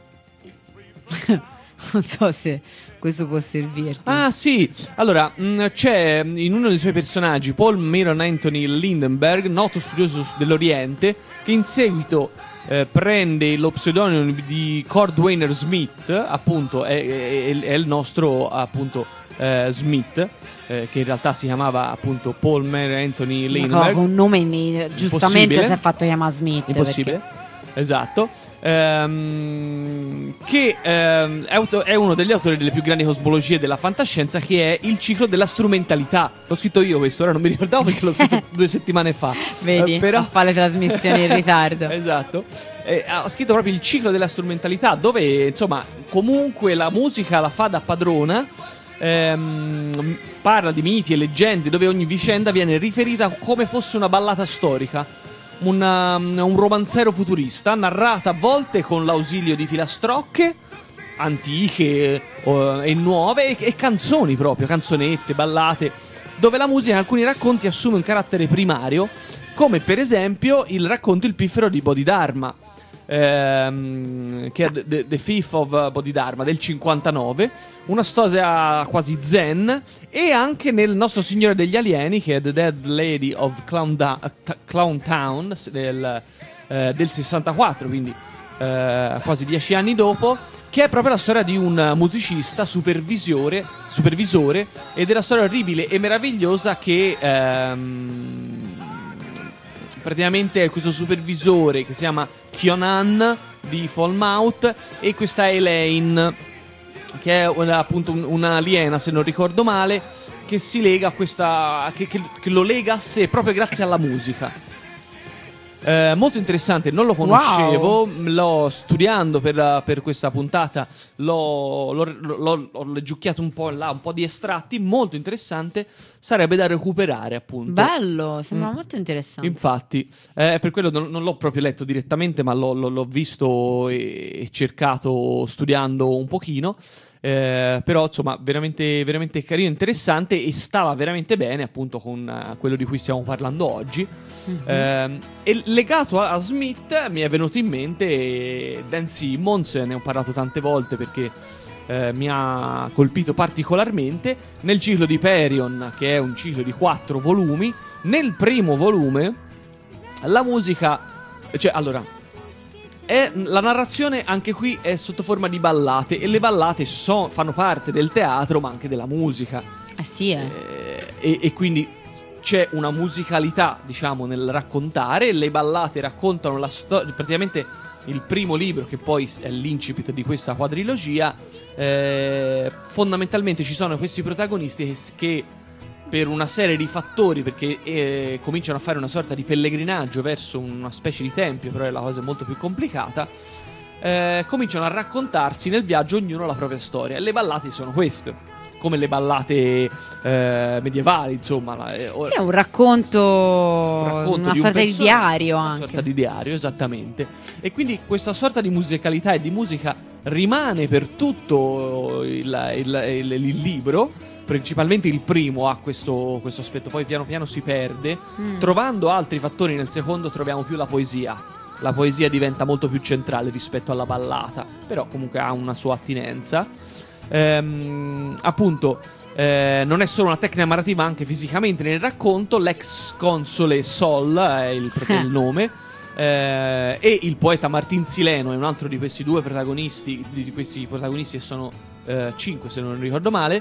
Non so se questo può servirti. Ah sì, allora c'è in uno dei suoi personaggi Paul Myron Anthony Lindenberg, noto studioso dell'Oriente, che in seguito prende lo pseudonimo di Cordwainer Smith, appunto è il nostro appunto Smith, che in realtà si chiamava appunto Paul Myron Anthony Lindenberg. Con un nome giustamente si è fatto chiamare Smith. Impossibile. Perché... Esatto, che è uno degli autori delle più grandi cosmologie della fantascienza, che è il ciclo della strumentalità. L'ho scritto io questo, ora non mi ricordavo perché l'ho scritto 2 settimane fa. Vedi, però... fa le trasmissioni in ritardo. Esatto, ha scritto proprio il ciclo della strumentalità, dove insomma comunque la musica la fa da padrona. Parla di miti e leggende, dove ogni vicenda viene riferita come fosse una ballata storica. Un romanzero futurista, narrata a volte con l'ausilio di filastrocche antiche e nuove e canzoni proprio, canzonette, ballate, dove la musica in alcuni racconti assume un carattere primario, come per esempio il racconto Il piffero di Bodhidharma, che è The Thief of Bodhidharma del 59, una storia quasi zen, e anche nel Nostro Signore degli Alieni, che è The Dead Lady of Clown Town del 64, quindi quasi 10 anni dopo, che è proprio la storia di un musicista supervisore, ed è la storia orribile e meravigliosa che praticamente è questo supervisore che si chiama Kyonan di Falmouth, e questa Elaine, che è appunto un'aliena, se non ricordo male, che si lega a questa, che lo lega a sé proprio grazie alla musica. Molto interessante, non lo conoscevo. Wow. L'ho studiando per questa puntata, l'ho leggiucchiato un po' là, un po' di estratti. Molto interessante, sarebbe da recuperare, appunto. Bello, sembra molto interessante. Infatti, per quello non l'ho proprio letto direttamente, ma l'ho visto e cercato studiando un pochino. Però insomma veramente, veramente carino, interessante, e stava veramente bene appunto con quello di cui stiamo parlando oggi. E legato a Smith mi è venuto in mente Dan Simmons, ne ho parlato tante volte perché mi ha colpito particolarmente. Nel ciclo di Hyperion, che è un ciclo di 4 volumi, nel primo volume la musica, cioè allora, la narrazione anche qui è sotto forma di ballate, e le ballate fanno parte del teatro ma anche della musica. Sì, e quindi c'è una musicalità, diciamo, nel raccontare. Le ballate raccontano la storia, praticamente il primo libro, che poi è l'incipit di questa quadrilogia. Fondamentalmente ci sono questi protagonisti che per una serie di fattori, perché cominciano a fare una sorta di pellegrinaggio verso una specie di tempio, però la cosa è molto più complicata, cominciano a raccontarsi nel viaggio ognuno la propria storia. E le ballate sono queste, come le ballate medievali, insomma. Sì, è un racconto una sorta di diario anche. Una sorta di diario, esattamente. E quindi questa sorta di musicalità e di musica rimane per tutto il libro. Principalmente il primo ha questo aspetto, poi piano piano si perde. Trovando altri fattori nel secondo troviamo più la poesia. La poesia diventa molto più centrale rispetto alla ballata, però comunque ha una sua attinenza. Appunto, non è solo una tecnica narrativa, anche fisicamente nel racconto. L'ex console Sol è proprio il nome. E il poeta Martin Sileno è un altro di questi due protagonisti, di questi protagonisti, che sono 5 se non ricordo male.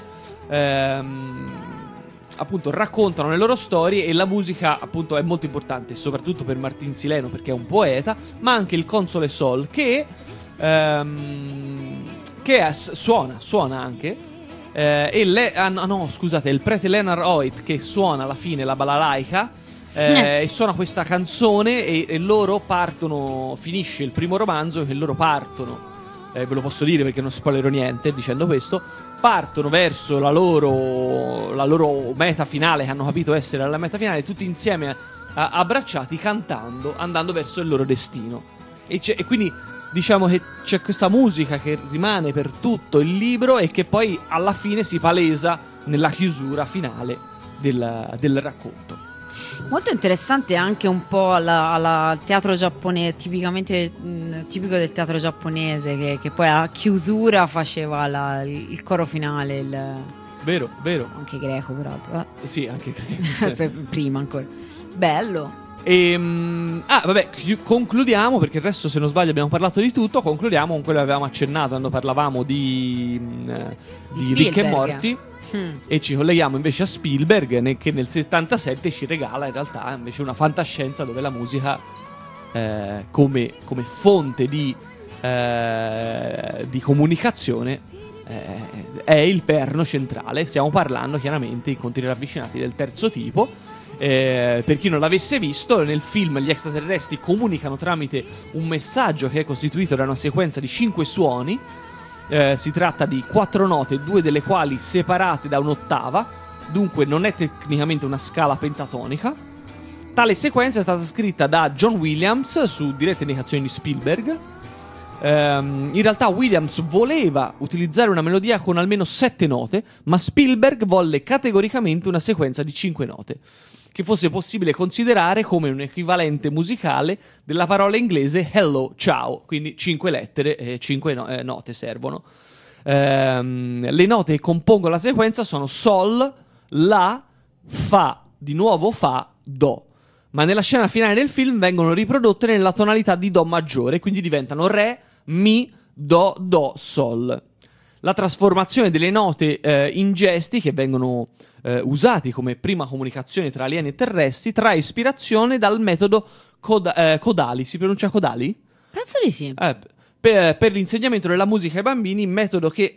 Appunto raccontano le loro storie, e la musica appunto è molto importante, soprattutto per Martin Sileno perché è un poeta, ma anche il console Sol, che suona anche. Scusate, il prete Leonard Hoyt che suona alla fine la balalaika e suona questa canzone e loro partono, finisce il primo romanzo che loro partono, ve lo posso dire perché non spoilerò niente dicendo questo, partono verso la loro meta finale, che hanno capito essere la meta finale, tutti insieme abbracciati, cantando, andando verso il loro destino. E quindi diciamo che c'è questa musica che rimane per tutto il libro e che poi alla fine si palesa nella chiusura finale del racconto. Molto interessante anche un po' al teatro giapponese, tipico del teatro giapponese, che poi a chiusura faceva il coro finale. Vero. Anche greco, peraltro. Sì, anche greco. Prima ancora. Bello. Concludiamo, perché il resto, se non sbaglio, abbiamo parlato di tutto. Concludiamo con quello che avevamo accennato quando parlavamo di Rick e Morty. E ci colleghiamo invece a Spielberg, che nel 77 ci regala in realtà invece una fantascienza dove la musica come fonte di comunicazione è il perno centrale. Stiamo parlando chiaramente, incontri ravvicinati, del terzo tipo. Per chi non l'avesse visto, nel film gli extraterrestri comunicano tramite un messaggio che è costituito da una sequenza di 5 suoni. Si tratta di 4 note, 2 delle quali separate da un'ottava, dunque non è tecnicamente una scala pentatonica. Tale sequenza è stata scritta da John Williams su dirette indicazioni di Spielberg. In realtà Williams voleva utilizzare una melodia con almeno 7 note, ma Spielberg volle categoricamente una sequenza di 5 note, che fosse possibile considerare come un equivalente musicale della parola inglese hello, ciao, quindi 5 lettere e 5 note servono. Le note che compongono la sequenza sono sol, la, fa, di nuovo fa, do. Ma nella scena finale del film vengono riprodotte nella tonalità di do maggiore, quindi diventano re, mi, do, sol. La trasformazione delle note in gesti che vengono usati come prima comunicazione tra alieni e terrestri trae ispirazione dal metodo Kodali. Si pronuncia Kodali? Penso di sì. Per l'insegnamento della musica ai bambini, metodo che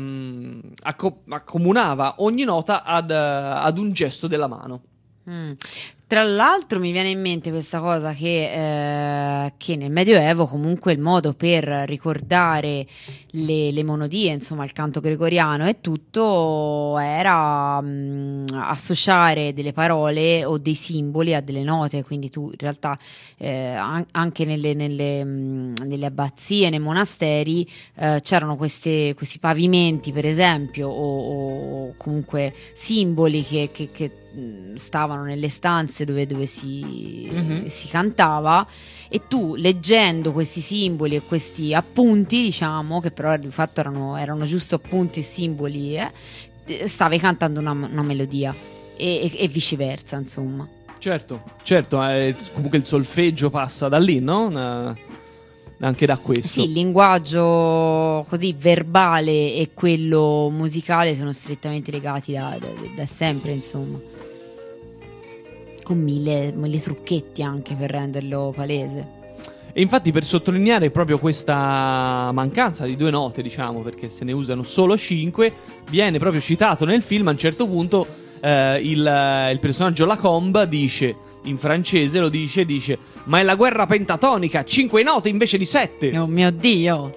accomunava ogni nota ad un gesto della mano. Tra l'altro mi viene in mente questa cosa che nel Medioevo comunque il modo per ricordare le monodie, insomma il canto gregoriano e tutto, era associare delle parole o dei simboli a delle note. Quindi tu in realtà anche nelle abbazie, nei monasteri c'erano questi pavimenti, per esempio, o comunque simboli che stavano nelle stanze dove si cantava, e tu leggendo questi simboli e questi appunti, diciamo, che però di fatto erano giusto appunti e simboli, stavi cantando una melodia e viceversa, insomma. Certo, comunque il solfeggio passa da lì, no? Anche da questo. Sì, il linguaggio così verbale e quello musicale sono strettamente legati da sempre, insomma, con mille trucchetti anche per renderlo palese. E infatti, per sottolineare proprio questa mancanza di 2 note, diciamo, perché se ne usano solo 5, viene proprio citato nel film a un certo punto il personaggio Lacombe dice, in francese lo dice, ma è la guerra pentatonica, 5 note invece di 7. Oh mio Dio!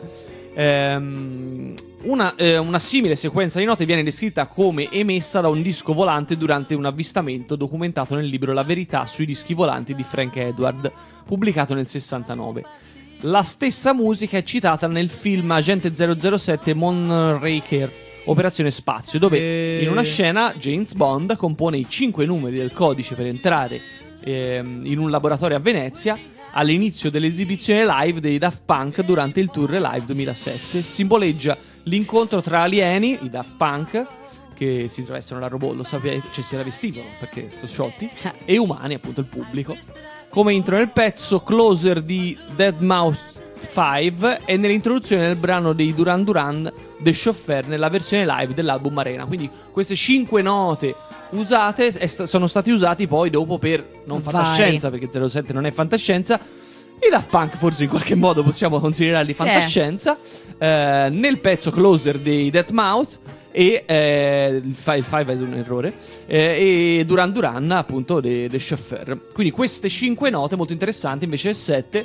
Una simile sequenza di note viene descritta come emessa da un disco volante durante un avvistamento documentato nel libro La verità sui dischi volanti di Frank Edward, pubblicato nel 69. La stessa musica è citata nel film Agente 007 Moonraker, Operazione Spazio, dove in una scena James Bond compone i 5 numeri del codice per entrare in un laboratorio a Venezia all'inizio dell'esibizione live dei Daft Punk durante il tour Live 2007. Simboleggia l'incontro tra alieni, i Daft Punk, che si travestivano da robot, lo sapete, cioè si travestivano perché sono sciolti, e umani, appunto il pubblico. Come intro nel pezzo Closer di Deadmau5 e nell'introduzione del brano dei Duran Duran The Chauffeur nella versione live dell'album Arena. Quindi queste 5 note usate sono stati usati poi dopo per non fantascienza, perché 07 non è fantascienza, I Daft Punk forse in qualche modo possiamo considerarli fantascienza. Nel pezzo Closer dei Deadmau5 e il 5 è un errore, e Duran Duran appunto dei Chauffeur. Quindi queste 5 note molto interessanti, invece 7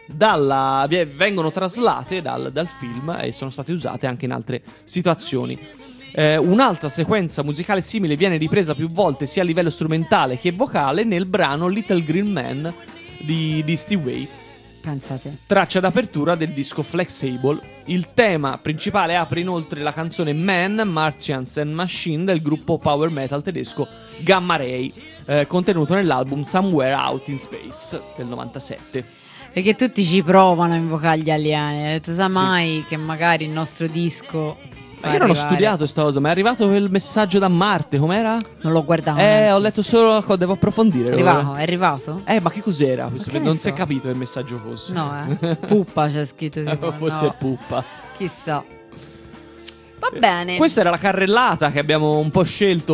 vengono traslate dal film e sono state usate anche in altre situazioni. Un'altra sequenza musicale simile viene ripresa più volte sia a livello strumentale che vocale nel brano Little Green Man di Stevie Way. Pensate. Traccia d'apertura del disco Flexible. Il tema principale apre inoltre la canzone Man, Martians and Machine del gruppo power metal tedesco Gamma Ray, contenuto nell'album Somewhere Out in Space del 97. Perché tutti ci provano a invocare gli alieni. Tu sai mai che magari il nostro disco Ma io non ho studiato questa cosa, ma è arrivato quel messaggio da Marte, com'era? Non l'ho guardato. Ho letto solo la cosa, devo approfondire. È arrivato? Ma che cos'era? Questo? Non si è so? capito che messaggio fosse. No, Puppa c'è scritto tipo. Forse no. è Puppa. Chissà. Va bene. Questa era la carrellata che abbiamo un po'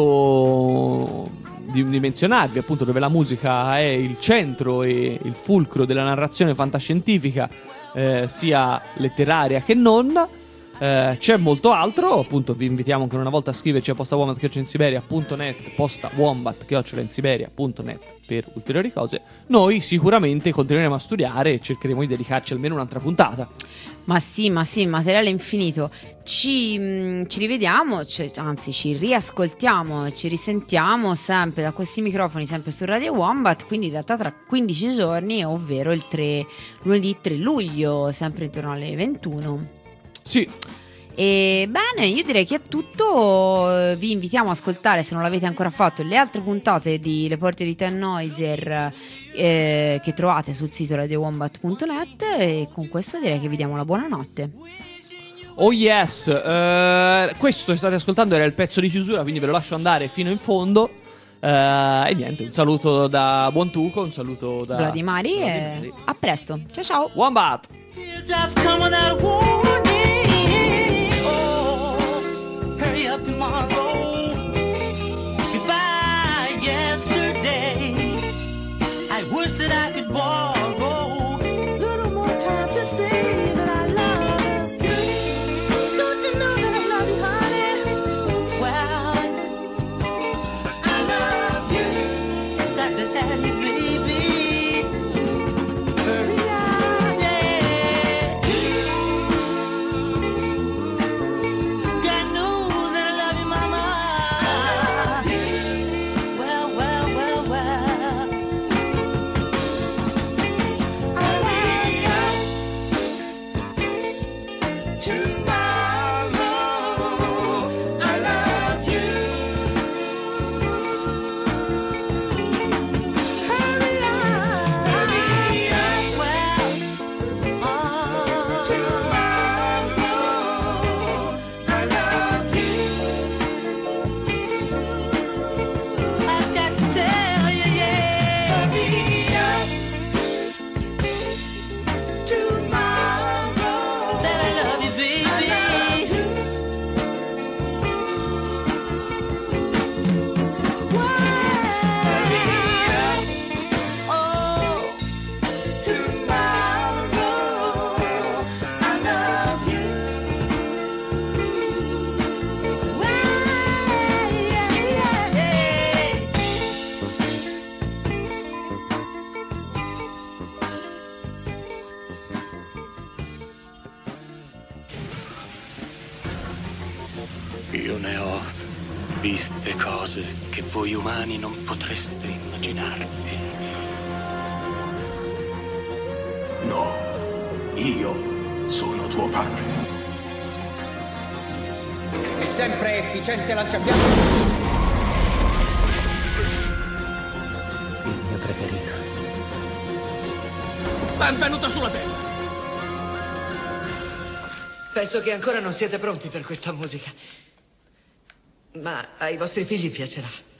scelto di menzionarvi, appunto, dove la musica è il centro e il fulcro della narrazione fantascientifica, sia letteraria che non. C'è molto altro, appunto vi invitiamo ancora una volta a scriverci a postawombat@insiberia.net, postawombat@insiberia.net per ulteriori cose. Noi sicuramente continueremo a studiare e cercheremo di dedicarci almeno un'altra puntata. Ma sì, materiale infinito. Ci rivediamo, anzi ci riascoltiamo, ci risentiamo sempre da questi microfoni, sempre su Radio Wombat, quindi in realtà tra 15 giorni, ovvero lunedì 3 luglio, sempre intorno alle 21. Sì. E bene, io direi che è tutto. Vi invitiamo ad ascoltare, se non l'avete ancora fatto, le altre puntate di Le Porte di Tannhäuser che trovate sul sito radiowombat.net. E con questo direi che vi diamo la buonanotte. Oh yes, questo che state ascoltando era il pezzo di chiusura, quindi ve lo lascio andare fino in fondo. E niente, un saluto da Buontuco, un saluto da Vladimari e a presto. Ciao ciao. Wombat. Hurry up tomorrow. Goodbye yesterday. I wish that I could borrow a little more time to say that I love you. Don't you know that I love you, honey? Well, I love you. Got to have you, baby. Hurry up, yeah. God knows that I love you, mama. Well, well, well, well. I love you tomorrow. I love you. Hurry up, well, tomorrow. I love you. I've got to tell you, yeah. Hurry up tomorrow. That I love you, baby. I love you. Hurry up, oh, tomorrow. I love you. Io ne ho viste cose che voi umani non potreste immaginarvi. No, io sono tuo padre. Il sempre efficiente lanciafiamme. Il mio preferito. Benvenuta sulla Terra. Penso che ancora non siete pronti per questa musica. Ma ai vostri figli piacerà.